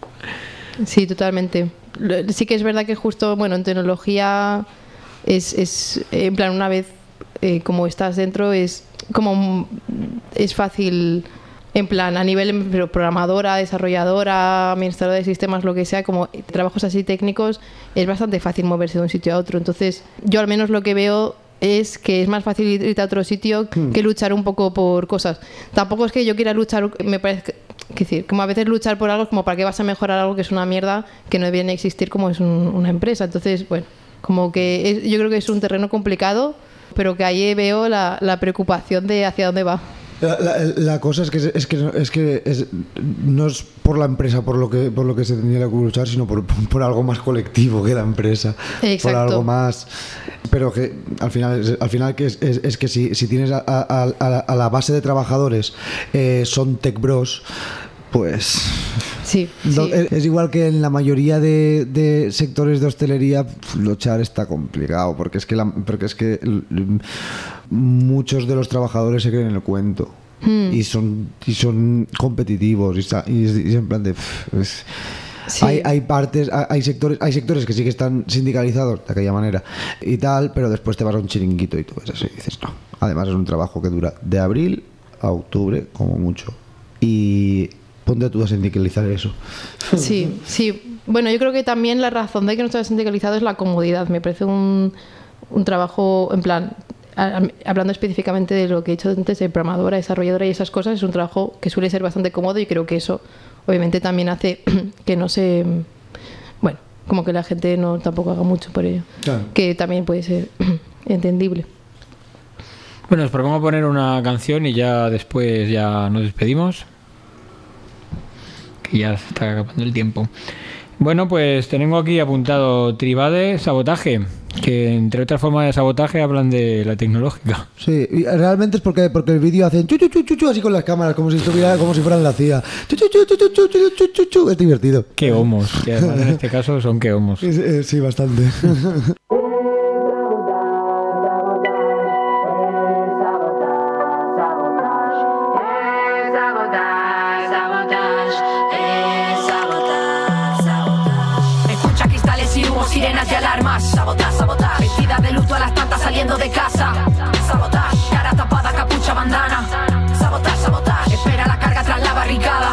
Sí, totalmente. Sí que es verdad que justo, bueno, en tecnología es, es en plan, una vez eh, como estás dentro, es como es fácil. En plan, a nivel programadora, desarrolladora, administradora de sistemas, lo que sea, como trabajos así técnicos, es bastante fácil moverse de un sitio a otro. Entonces, yo al menos lo que veo es que es más fácil irte a otro sitio que luchar un poco por cosas. Tampoco es que yo quiera luchar, me parece que, que decir, como a veces luchar por algo es como para qué vas a mejorar algo que es una mierda, que no debería existir como es un, una empresa. Entonces, bueno, como que es, yo creo que es un terreno complicado, pero que ahí veo la, la preocupación de hacia dónde va. La, la, la cosa es que es que es que es, no es por la empresa por lo que por lo que se tendría que luchar, sino por, por algo más colectivo que la empresa. Exacto. Por algo más, pero que al final al final que es, es, es que si, si tienes a, a, a, a la base de trabajadores eh, son tech bros, pues sí, no, sí. Es, es igual que en la mayoría de, de sectores de hostelería, luchar está complicado porque es que la, porque es que muchos de los trabajadores se creen en el cuento mm. y son y son competitivos y, y, y en plan de es, sí. hay, hay partes hay sectores hay sectores que sí que están sindicalizados de aquella manera y tal, pero después te vas a un chiringuito y tú ves eso y dices no, además es un trabajo que dura de abril a octubre, como mucho. Y ponte tú a sindicalizar eso. Sí, sí. Bueno, yo creo que también la razón de que no esté sindicalizado es la comodidad. Me parece un, un trabajo, en plan, a, a, hablando específicamente de lo que he hecho antes de programadora, desarrolladora y esas cosas, es un trabajo que suele ser bastante cómodo y creo que eso obviamente también hace que no se... Bueno, como que la gente no tampoco haga mucho por ello. Claro. Que también puede ser entendible. Bueno, os propongo poner una canción y ya después ya nos despedimos. Que ya se está acabando el tiempo. Bueno, pues tengo aquí apuntado Tribade, Sabotaje, que entre otras formas de sabotaje hablan de la tecnológica. Sí, y realmente es porque, porque el vídeo hacen chu, chu, chu, chu, chu, así con las cámaras, como si estuviera, como si fueran la C I A. Chu, chu, chu, chu, chu, chu, chu, chu, chu. Es divertido. Qué homos, que además en este caso son qué homos. Sí, sí, bastante. Sirenas y alarmas, sabotaje, sabotaje. Vestida de luto a las tantas saliendo de casa. Sabotaje, cara tapada, capucha, bandana. Sabotaje, sabotaje. Espera la carga tras la barricada.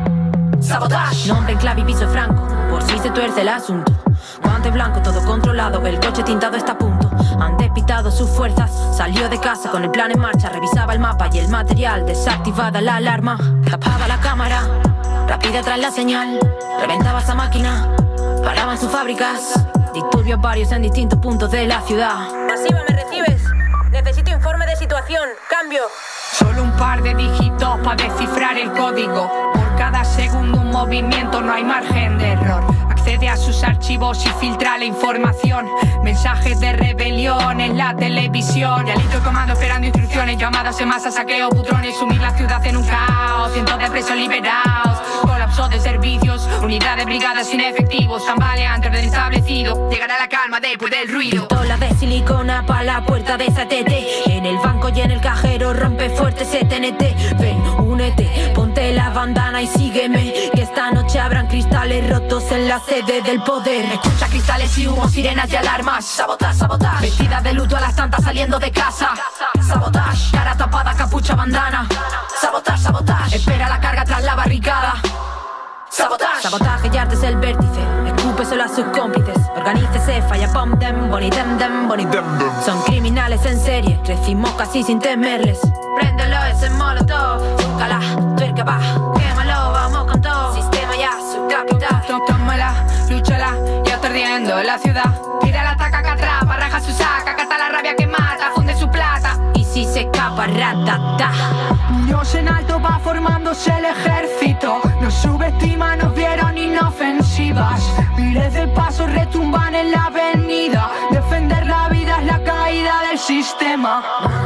Sabotaje. Nombre en clave y piso franco, por si se tuerce el asunto. Guante blanco, todo controlado, el coche tintado está a punto. Han despistado sus fuerzas, salió de casa con el plan en marcha. Revisaba el mapa y el material, desactivada la alarma. Tapaba la cámara, rápida tras la señal. Reventaba esa máquina, paraban sus fábricas. Disturbios varios en distintos puntos de la ciudad. Masiva, ¿me recibes? Necesito informe de situación. Cambio. Solo un par de dígitos para descifrar el código. Por cada segundo un movimiento, no hay margen de error. Accede a sus archivos y filtra la información. Mensajes de rebelión en la televisión. Y alito comando esperando instrucciones. Llamadas en masa, saqueo, putrones. Sumir la ciudad en un caos. Cientos de presos liberados. Colapso de servicios. Unidad de brigadas sin efectivos. Tambaleante orden establecido. Llegará la calma después del ruido. Pistola de silicona para la puerta de esa T T. En el banco y en el cajero rompe fuerte ese T N T. Ven, únete, ponte la bandana y sígueme. Que esta noche habrán cristales rotos en la sede del poder. Escucha cristales y humo, sirenas y alarmas. Sabotaje, sabotaje. Vestida de luto a las tantas saliendo de casa. Sabotaje, cara tapada, capucha, bandana. Sabotaje, sabotaje. Espera la carga tras la barricada. Sabotaje. Sabotaje y arte es el vértice. Escúpeselo a sus cómplices. Organícese, falla pom dem, boni dem dem, boni dem dem. Son criminales en serie, crecimos casi sin temerles. Préndelo ese molotov, fúcala, tuerca va, quémalo, vamos con todo. Sistema ya, su capital. Tómala, lúchala, ya está ardiendo la ciudad. Tira la taca que atrapa, raja su saca, cata la rabia que mata, funde su plata. Y si se escapa, ratata. Dios en alto va formándose el ejército. Nos subestiman, nos vieron inofensivas. Miles de pasos retumban en la avenida. Defender la vida es la caída del sistema.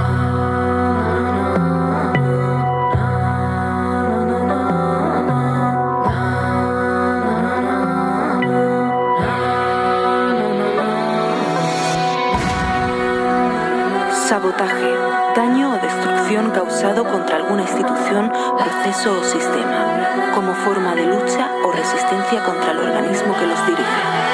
Sabotaje, daño o destrucción causado contra alguna institución, proceso o sistema, como forma de lucha o resistencia contra el organismo que los dirige.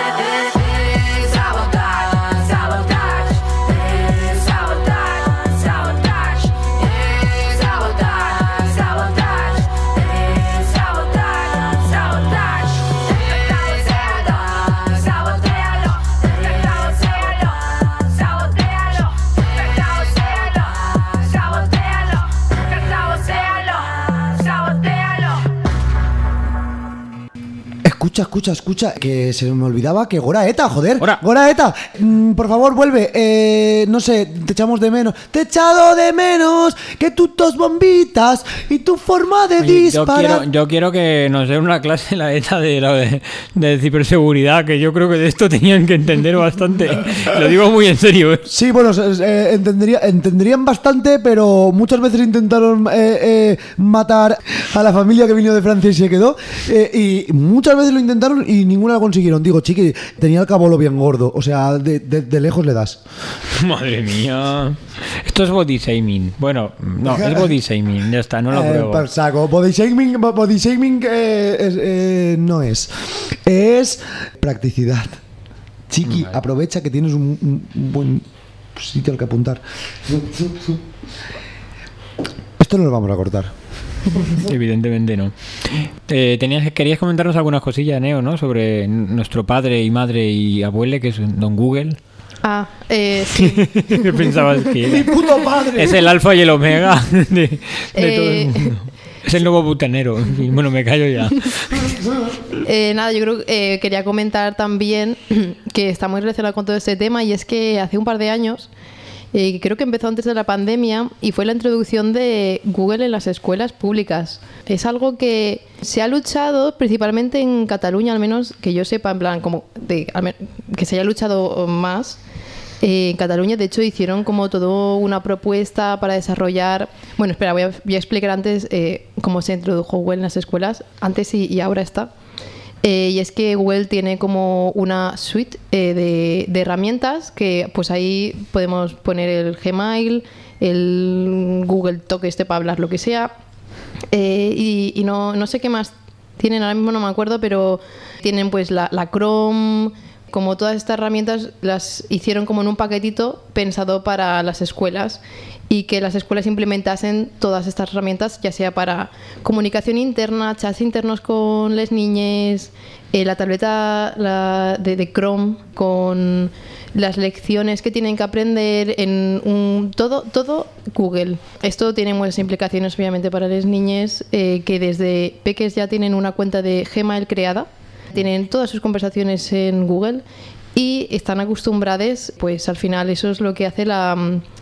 Escucha, escucha, escucha, que se me olvidaba que Goraeta, joder. Hora. Goraeta, mm, por favor, vuelve. Eh, no sé, te echamos de menos. Te he echado de menos que tú tos bombitas y tu forma de Oye, disparar. Yo quiero, yo quiero que nos den una clase la ETA de, la de, de ciberseguridad, que yo creo que de esto tenían que entender bastante. Lo digo muy en serio, ¿eh? Sí, bueno, eh, entendería, entenderían bastante, pero muchas veces intentaron eh, eh, matar a la familia que vino de Francia y se quedó. Eh, y muchas veces lo intentaron y ninguna lo consiguieron. Digo, chiqui, tenía el cabolo bien gordo. O sea, de, de, de lejos le das. Madre mía. Esto es body shaming. Bueno, no, es body shaming. Ya está, no lo eh, pruebo. Por saco. Body shaming, body shaming eh, es, eh, no es. Es practicidad. Chiqui, vale. Aprovecha que tienes un, un buen sitio al que apuntar. Esto Esto no lo vamos a cortar. Evidentemente no. Eh, tenías, querías comentarnos algunas cosillas, Neo, ¿no? Sobre nuestro padre y madre y abuele, que es Don Google. Ah, eh, sí. ¿Qué pensabas que era? ¡Mi puto padre! Es el alfa y el omega de, de Eh, todo el mundo. Es el nuevo butanero. En fin, bueno, me callo ya. Eh, nada, yo creo que eh, quería comentar también que está muy relacionado con todo este tema, y es que hace un par de años, eh, creo que empezó antes de la pandemia, y fue la introducción de Google en las escuelas públicas. Es algo que se ha luchado principalmente en Cataluña, al menos que yo sepa, en plan, como de, al men- que se haya luchado más. Eh, en Cataluña, de hecho, hicieron como todo una propuesta para desarrollar... Bueno, espera, voy a, voy a explicar antes eh, cómo se introdujo Google en las escuelas, antes y, y ahora está. Eh, y es que Google tiene como una suite eh, de, de herramientas que pues ahí podemos poner el Gmail, el Google Talk este para hablar lo que sea, eh, y, y no, no sé qué más tienen, ahora mismo no me acuerdo, pero tienen pues la, la Chrome... Como todas estas herramientas las hicieron como en un paquetito pensado para las escuelas, y que las escuelas implementasen todas estas herramientas, ya sea para comunicación interna, chats internos con las niñas, eh, la tableta la de, de Chrome con las lecciones que tienen que aprender, en un, todo, todo Google. Esto tiene muchas implicaciones obviamente para las niñas, eh, que desde peques ya tienen una cuenta de Gmail creada, tienen todas sus conversaciones en Google y están acostumbradas, pues al final eso es lo que hace la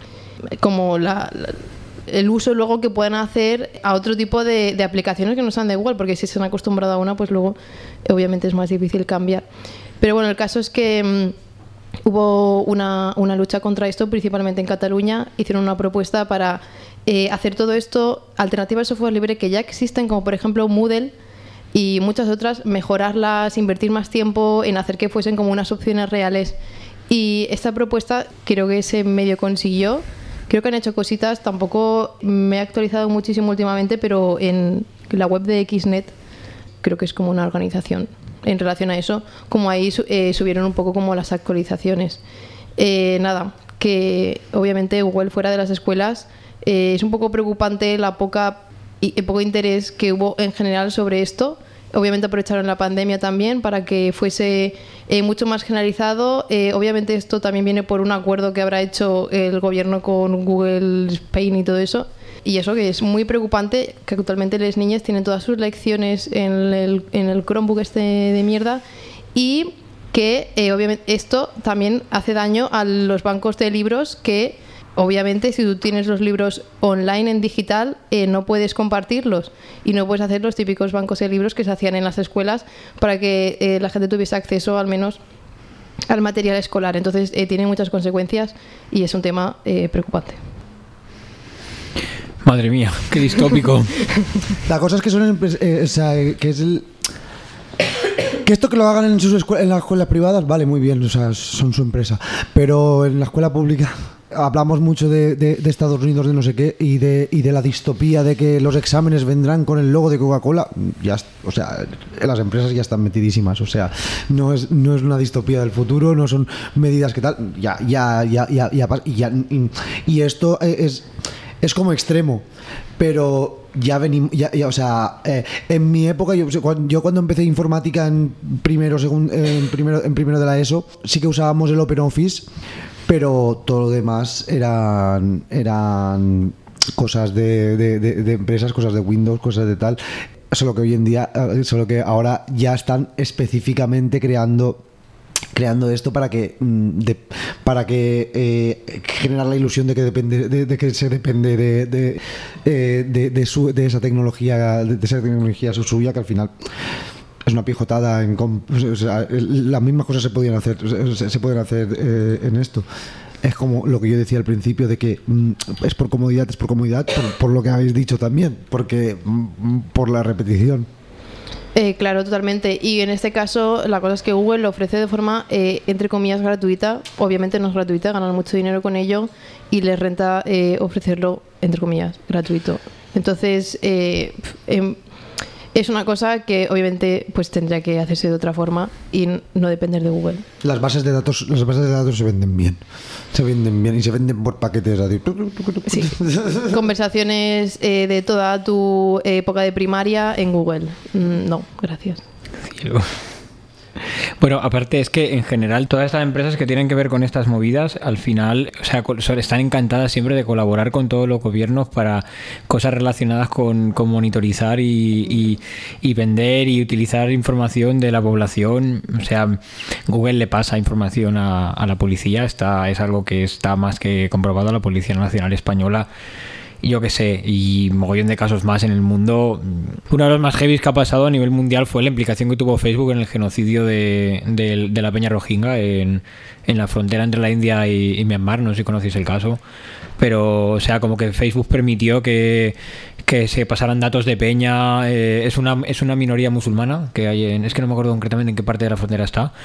como la, la el uso luego que puedan hacer a otro tipo de, de aplicaciones que no sean de Google, porque si se han acostumbrado a una, pues luego obviamente es más difícil cambiar. Pero bueno, el caso es que mmm, hubo una, una lucha contra esto, principalmente en Cataluña. Hicieron una propuesta para eh, hacer todo esto, alternativas de software libre que ya existen, como por ejemplo Moodle, y muchas otras, mejorarlas, invertir más tiempo en hacer que fuesen como unas opciones reales. Y esta propuesta creo que se medio consiguió. Creo que han hecho cositas, tampoco me he actualizado muchísimo últimamente, pero en la web de Xnet, creo que es como una organización en relación a eso, como ahí eh, subieron un poco como las actualizaciones. Eh, nada, que obviamente Google fuera de las escuelas, eh, es un poco preocupante la poca y el poco interés que hubo en general sobre esto. Obviamente aprovecharon la pandemia también para que fuese eh, mucho más generalizado. Eh, obviamente esto también viene por un acuerdo que habrá hecho el gobierno con Google Spain y todo eso. Y eso que es muy preocupante, que actualmente las niñas tienen todas sus lecciones en el, en el Chromebook este de mierda, y que eh, obviamente esto también hace daño a los bancos de libros que... Obviamente, si tú tienes los libros online en digital, eh, no puedes compartirlos y no puedes hacer los típicos bancos de libros que se hacían en las escuelas para que eh, la gente tuviese acceso al menos al material escolar. Entonces, eh, tiene muchas consecuencias y es un tema eh, preocupante. Madre mía, qué distópico. La cosa es que son eh, o sea, que es el que esto que lo hagan en sus escuelas, en las escuelas privadas, vale, muy bien, o sea, son su empresa, pero en la escuela pública hablamos mucho de, de, de Estados Unidos, de no sé qué, y de, y de la distopía de que los exámenes vendrán con el logo de Coca-Cola. Ya, o sea, las empresas ya están metidísimas. O sea, no es, no es una distopía del futuro, no son medidas que tal. Ya, ya, ya, ya, ya, ya y, y esto es, es como extremo, pero ya venimos, ya, ya, o sea, eh, en mi época, yo, yo cuando empecé informática en primero, segun, en primero, en primero de la ESO, sí que usábamos el OpenOffice. Pero todo lo demás eran eran cosas de, de, de, de empresas, cosas de Windows, cosas de tal. Solo que hoy en día, solo que ahora ya están específicamente creando creando esto para que de, para que eh, generar la ilusión de que depende de, de que se depende de de, eh, de, de, su, de esa tecnología de, de esa tecnología suya, que al final es una pijotada. En, o sea, las mismas cosas se podían hacer se, se pueden hacer eh, en esto. Es como lo que yo decía al principio, de que mm, es por comodidad, es por comodidad, por, por lo que habéis dicho también, porque mm, por la repetición. Eh, claro, totalmente. Y en este caso, la cosa es que Google lo ofrece de forma, eh, entre comillas, gratuita. Obviamente no es gratuita, ganan mucho dinero con ello y les renta eh, ofrecerlo, entre comillas, gratuito. Entonces, eh, eh, es una cosa que obviamente pues tendría que hacerse de otra forma y no depender de Google. Las bases de datos, las bases de datos se venden bien. Se venden bien y se venden por paquetes así. Sí. Conversaciones eh, de toda tu época de primaria en Google. Mm, no, gracias. Cielo. Bueno, aparte es que en general todas estas empresas que tienen que ver con estas movidas, al final, o sea, están encantadas siempre de colaborar con todos los gobiernos para cosas relacionadas con, con monitorizar y, y, y vender y utilizar información de la población. O sea, Google le pasa información a, a la policía, está, es algo que está más que comprobado. La Policía Nacional Española, yo qué sé, y mogollón de casos más en el mundo. Uno de los más heavy que ha pasado a nivel mundial fue la implicación que tuvo Facebook en el genocidio de, de, de la peña rohingya en, en la frontera entre la India y, y Myanmar. No sé si conocéis el caso, pero o sea, como que Facebook permitió que, que se pasaran datos de peña. Eh, es una es una minoría musulmana que hay en, es que no me acuerdo concretamente en qué parte de la frontera está.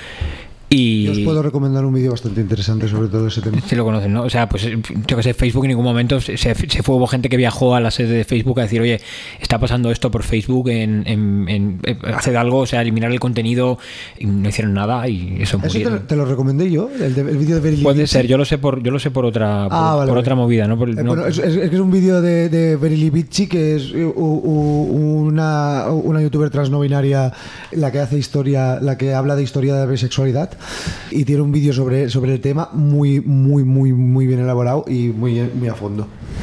Y yo os puedo recomendar un vídeo bastante interesante sobre todo ese tema. Si lo conocen, ¿no? O sea, pues yo que sé, Facebook en ningún momento se, se fue, hubo gente que viajó a la sede de Facebook a decir, oye, está pasando esto por Facebook, en, en, en, en hacer algo, o sea, eliminar el contenido, y no hicieron nada y eso murieron. Eso te, te lo recomendé yo, el, de, el vídeo de Verily. Puede ser, yo lo sé por yo lo sé por otra por, ah, vale, por vale. otra movida, ¿no? Por, eh, no bueno, es, es, es que es un vídeo de, de Verily Bitchy, que es u, u, una, una youtuber trans no binaria, la que hace historia, la que habla de historia de la bisexualidad, y tiene un vídeo sobre, sobre el tema muy, muy, muy, muy bien elaborado y muy, muy a fondo.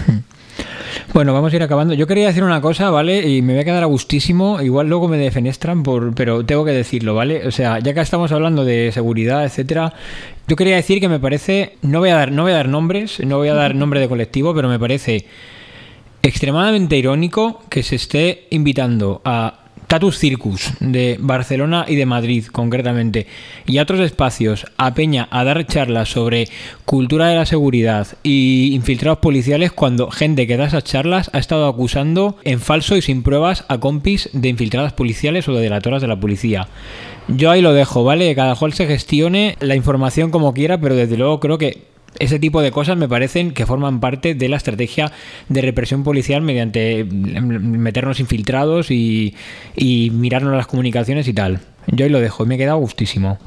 Bueno, vamos a ir acabando. Yo quería decir una cosa, ¿vale? Y me voy a quedar a gustísimo. Igual luego me defenestran, por, pero tengo que decirlo, ¿vale? O sea, ya que estamos hablando de seguridad, etcétera, yo quería decir que me parece, no voy a dar, no voy a dar nombres, no voy a dar nombre de colectivo, pero me parece extremadamente irónico que se esté invitando a Tatus Circus de Barcelona y de Madrid concretamente y a otros espacios a peña a dar charlas sobre cultura de la seguridad y infiltrados policiales, cuando gente que da esas charlas ha estado acusando en falso y sin pruebas a compis de infiltradas policiales o de delatoras de la policía. Yo ahí lo dejo, ¿vale? Cada cual se gestione la información como quiera, pero desde luego creo que ese tipo de cosas me parecen que forman parte de la estrategia de represión policial mediante meternos infiltrados y, y mirarnos las comunicaciones y tal. Yo ahí lo dejo y me he quedado gustísimo.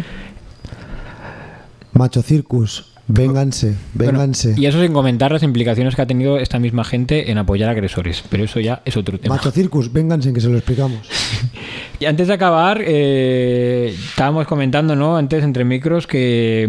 Macho Circus, vénganse, vénganse. Bueno, y eso sin comentar las implicaciones que ha tenido esta misma gente en apoyar agresores, pero eso ya es otro tema. Macho Circus, vénganse, que se lo explicamos. Y antes de acabar, eh, estábamos comentando, ¿no? Antes entre micros que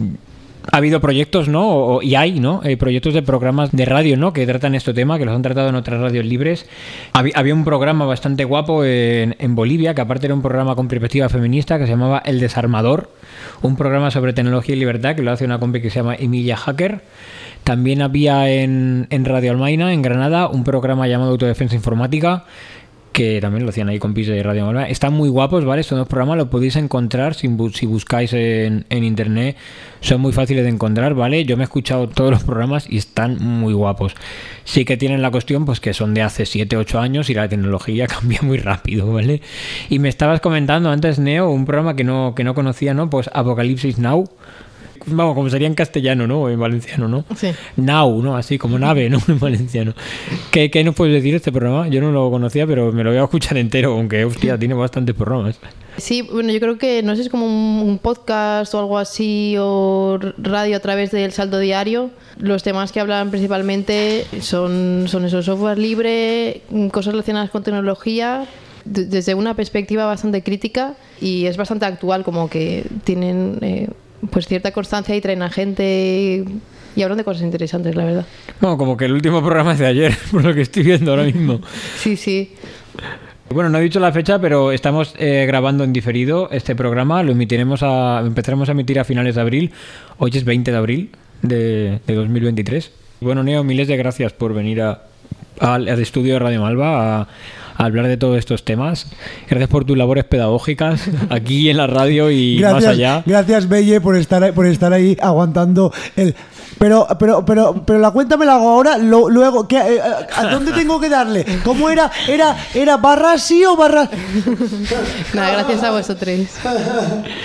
ha habido proyectos, ¿no? O, y hay, ¿no? Eh, proyectos de programas de radio, ¿no? Que tratan este tema, que los han tratado en otras radios libres. Había, había un programa bastante guapo en, en Bolivia, que aparte era un programa con perspectiva feminista, que se llamaba El Desarmador, un programa sobre tecnología y libertad, que lo hace una compi que se llama Emilia Hacker. También había en, en Radio Almaina, en Granada, un programa llamado Autodefensa Informática, que también lo hacían ahí compis de Radio Malva. Están muy guapos, ¿vale? Estos dos programas los podéis encontrar si, bu- si buscáis en, en internet. Son muy fáciles de encontrar, ¿vale? Yo me he escuchado todos los programas y están muy guapos. Sí que tienen la cuestión, pues que son de hace siete ocho años y la tecnología cambia muy rápido, ¿vale? Y me estabas comentando antes, Neo, un programa que no, que no conocía, ¿no? Pues Apocalipsis Now. Vamos, como sería en castellano, ¿no? O en valenciano, ¿no? Sí. Now, ¿no? Así como nave, ¿no? En valenciano. ¿Qué, ¿Qué nos puedes decir de este programa? Yo no lo conocía, pero me lo voy a escuchar entero, aunque, hostia, tiene bastantes programas. Sí, bueno, yo creo que, no sé, es como un, un podcast o algo así, o radio a través del Salto Diario. Los temas que hablan principalmente son, son eso, software libre, cosas relacionadas con tecnología, d- desde una perspectiva bastante crítica, y es bastante actual, como que tienen eh, pues cierta constancia y traen a gente y hablan de cosas interesantes, la verdad. Bueno, como que el último programa es de ayer, por lo que estoy viendo ahora mismo. Sí, sí. Bueno, no he dicho la fecha, pero estamos eh, grabando en diferido este programa. Lo emitiremos a, empezaremos a emitir a finales de abril. Hoy es veinte de abril de, de dos mil veintitrés. Bueno, Neo, miles de gracias por venir a, a, al estudio de Radio Malva a, a hablar de todos estos temas. Gracias por tus labores pedagógicas aquí en la radio y gracias, más allá. Gracias, Belle, por estar, por estar ahí aguantando el... Pero, pero, pero, pero la cuenta me la hago ahora. Lo, luego, ¿qué, eh, ¿a dónde tengo que darle? ¿Cómo era? ¿Era, era barra sí o barra...? Nada, gracias a vosotros.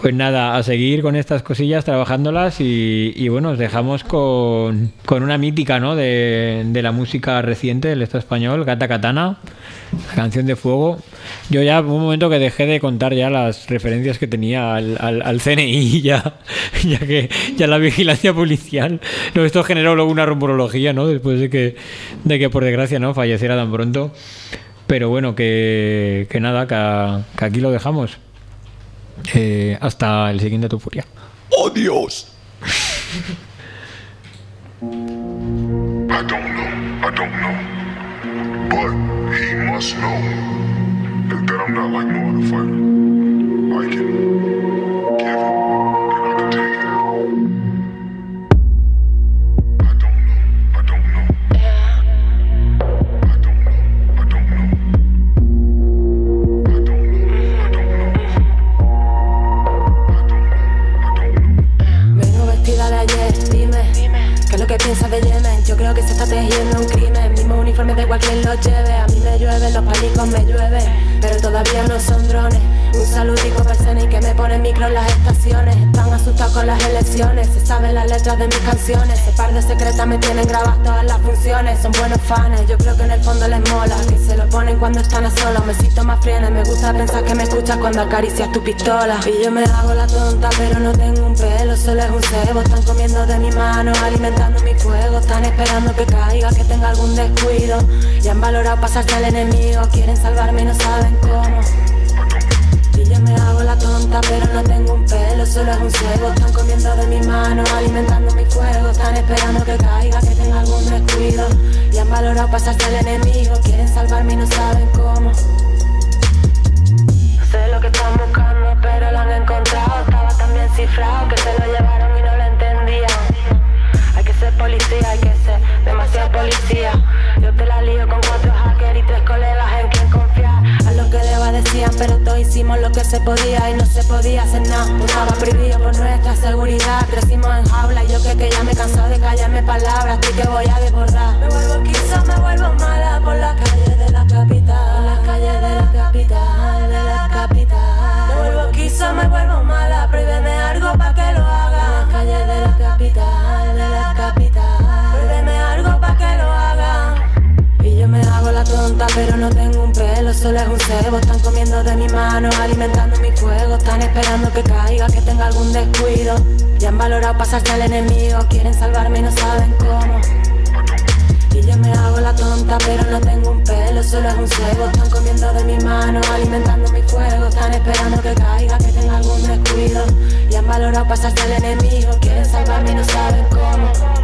Pues nada, a seguir con estas cosillas, trabajándolas y, y bueno, os dejamos con, con una mítica, ¿no? de, de la música reciente del Estado español, Gata Katana, la canción de Fuego. Yo ya hubo un momento que dejé de contar ya las referencias que tenía al, al, al C N I, ya, ya que ya la vigilancia policial. No, esto generó luego una rumorología, ¿no? Después de que, de que por desgracia, ¿no? falleciera tan pronto. Pero bueno, que, que nada, que, que aquí lo dejamos. Eh, hasta el siguiente Tu Furia. ¡Adiós! I don't know, I don't know, but he must know that, that I'm not like no other fighter. I can give it, and I can take it. I don't know, I don't know. I don't know, I don't know. I don't know, I don't know. Vengo vestida de ayer, dime, ¿qué es lo que piensas de Yemen? Yo creo que se está tejiendo un crimen. Mismo uniforme da igual quien lo lleve. A mí me llueven, los palicos me llueven, pero todavía no son drones. Un saludico para el C N I que me pone micro en las estaciones. Están asustados con las elecciones, se saben las letras de mis canciones. Ese par de secretas me tienen grabadas todas las funciones. Son buenos fans, yo creo que en el fondo les mola, que se lo ponen cuando están a solas. Me siento más frienes, me gusta pensar que me escuchas cuando acaricias tu pistola. Y yo me hago la tonta, pero no tengo un pelo, solo es un cebo. Están comiendo de mi mano, alimentando mi fuego. Están esperando que caiga, que tenga algún descuido. Ya han valorado pasarse al enemigo, quieren salvarme y no saben cómo. Y yo me hago la tonta, pero no tengo un pelo, solo es un cebo. Están comiendo de mi mano, alimentando mi fuego. Están esperando que caiga, que tenga algún descuido. Ya han valorado pasarse al enemigo, quieren salvarme y no saben cómo. Sé lo que están buscando, pero lo han encontrado. Estaba tan bien cifrado que se lo llevaron y no lo entendían. Hay que ser policía, hay que ser demasiado policía. Yo te la lío con cuatro hackers y tres colegas en quien confiar. A lo que deba decían, pero todos hicimos lo que se podía y no se podía hacer nada. Estaba prohibido por nuestra seguridad. Crecimos en jaula y yo que, que ya me he cansado de callarme palabras. Estoy que voy a desbordar. Me vuelvo quiso, me vuelvo mala por las calles de la capital. Por las calles de la capital, de la capital. Me vuelvo quiso, me vuelvo mala. Prohíbeme algo pa' que lo haga. Por las calles de la capital, de la capital. Prohíbeme algo pa' que lo haga. Y yo me hago la tonta, pero no tengo un pelo, solo es un cebo. Están comiendo de mi mano, alimentando mi fuego. Están esperando que caiga, que tenga algún descuido. Ya han valorado pasarse al enemigo, quieren salvarme y no saben cómo. Y yo me hago la tonta, pero no tengo un pelo, solo es un cebo. Están comiendo de mi mano, alimentando mi fuego. Están esperando que caiga, que tenga algún descuido. Ya han valorado pasarse al enemigo, quieren salvarme y no saben cómo.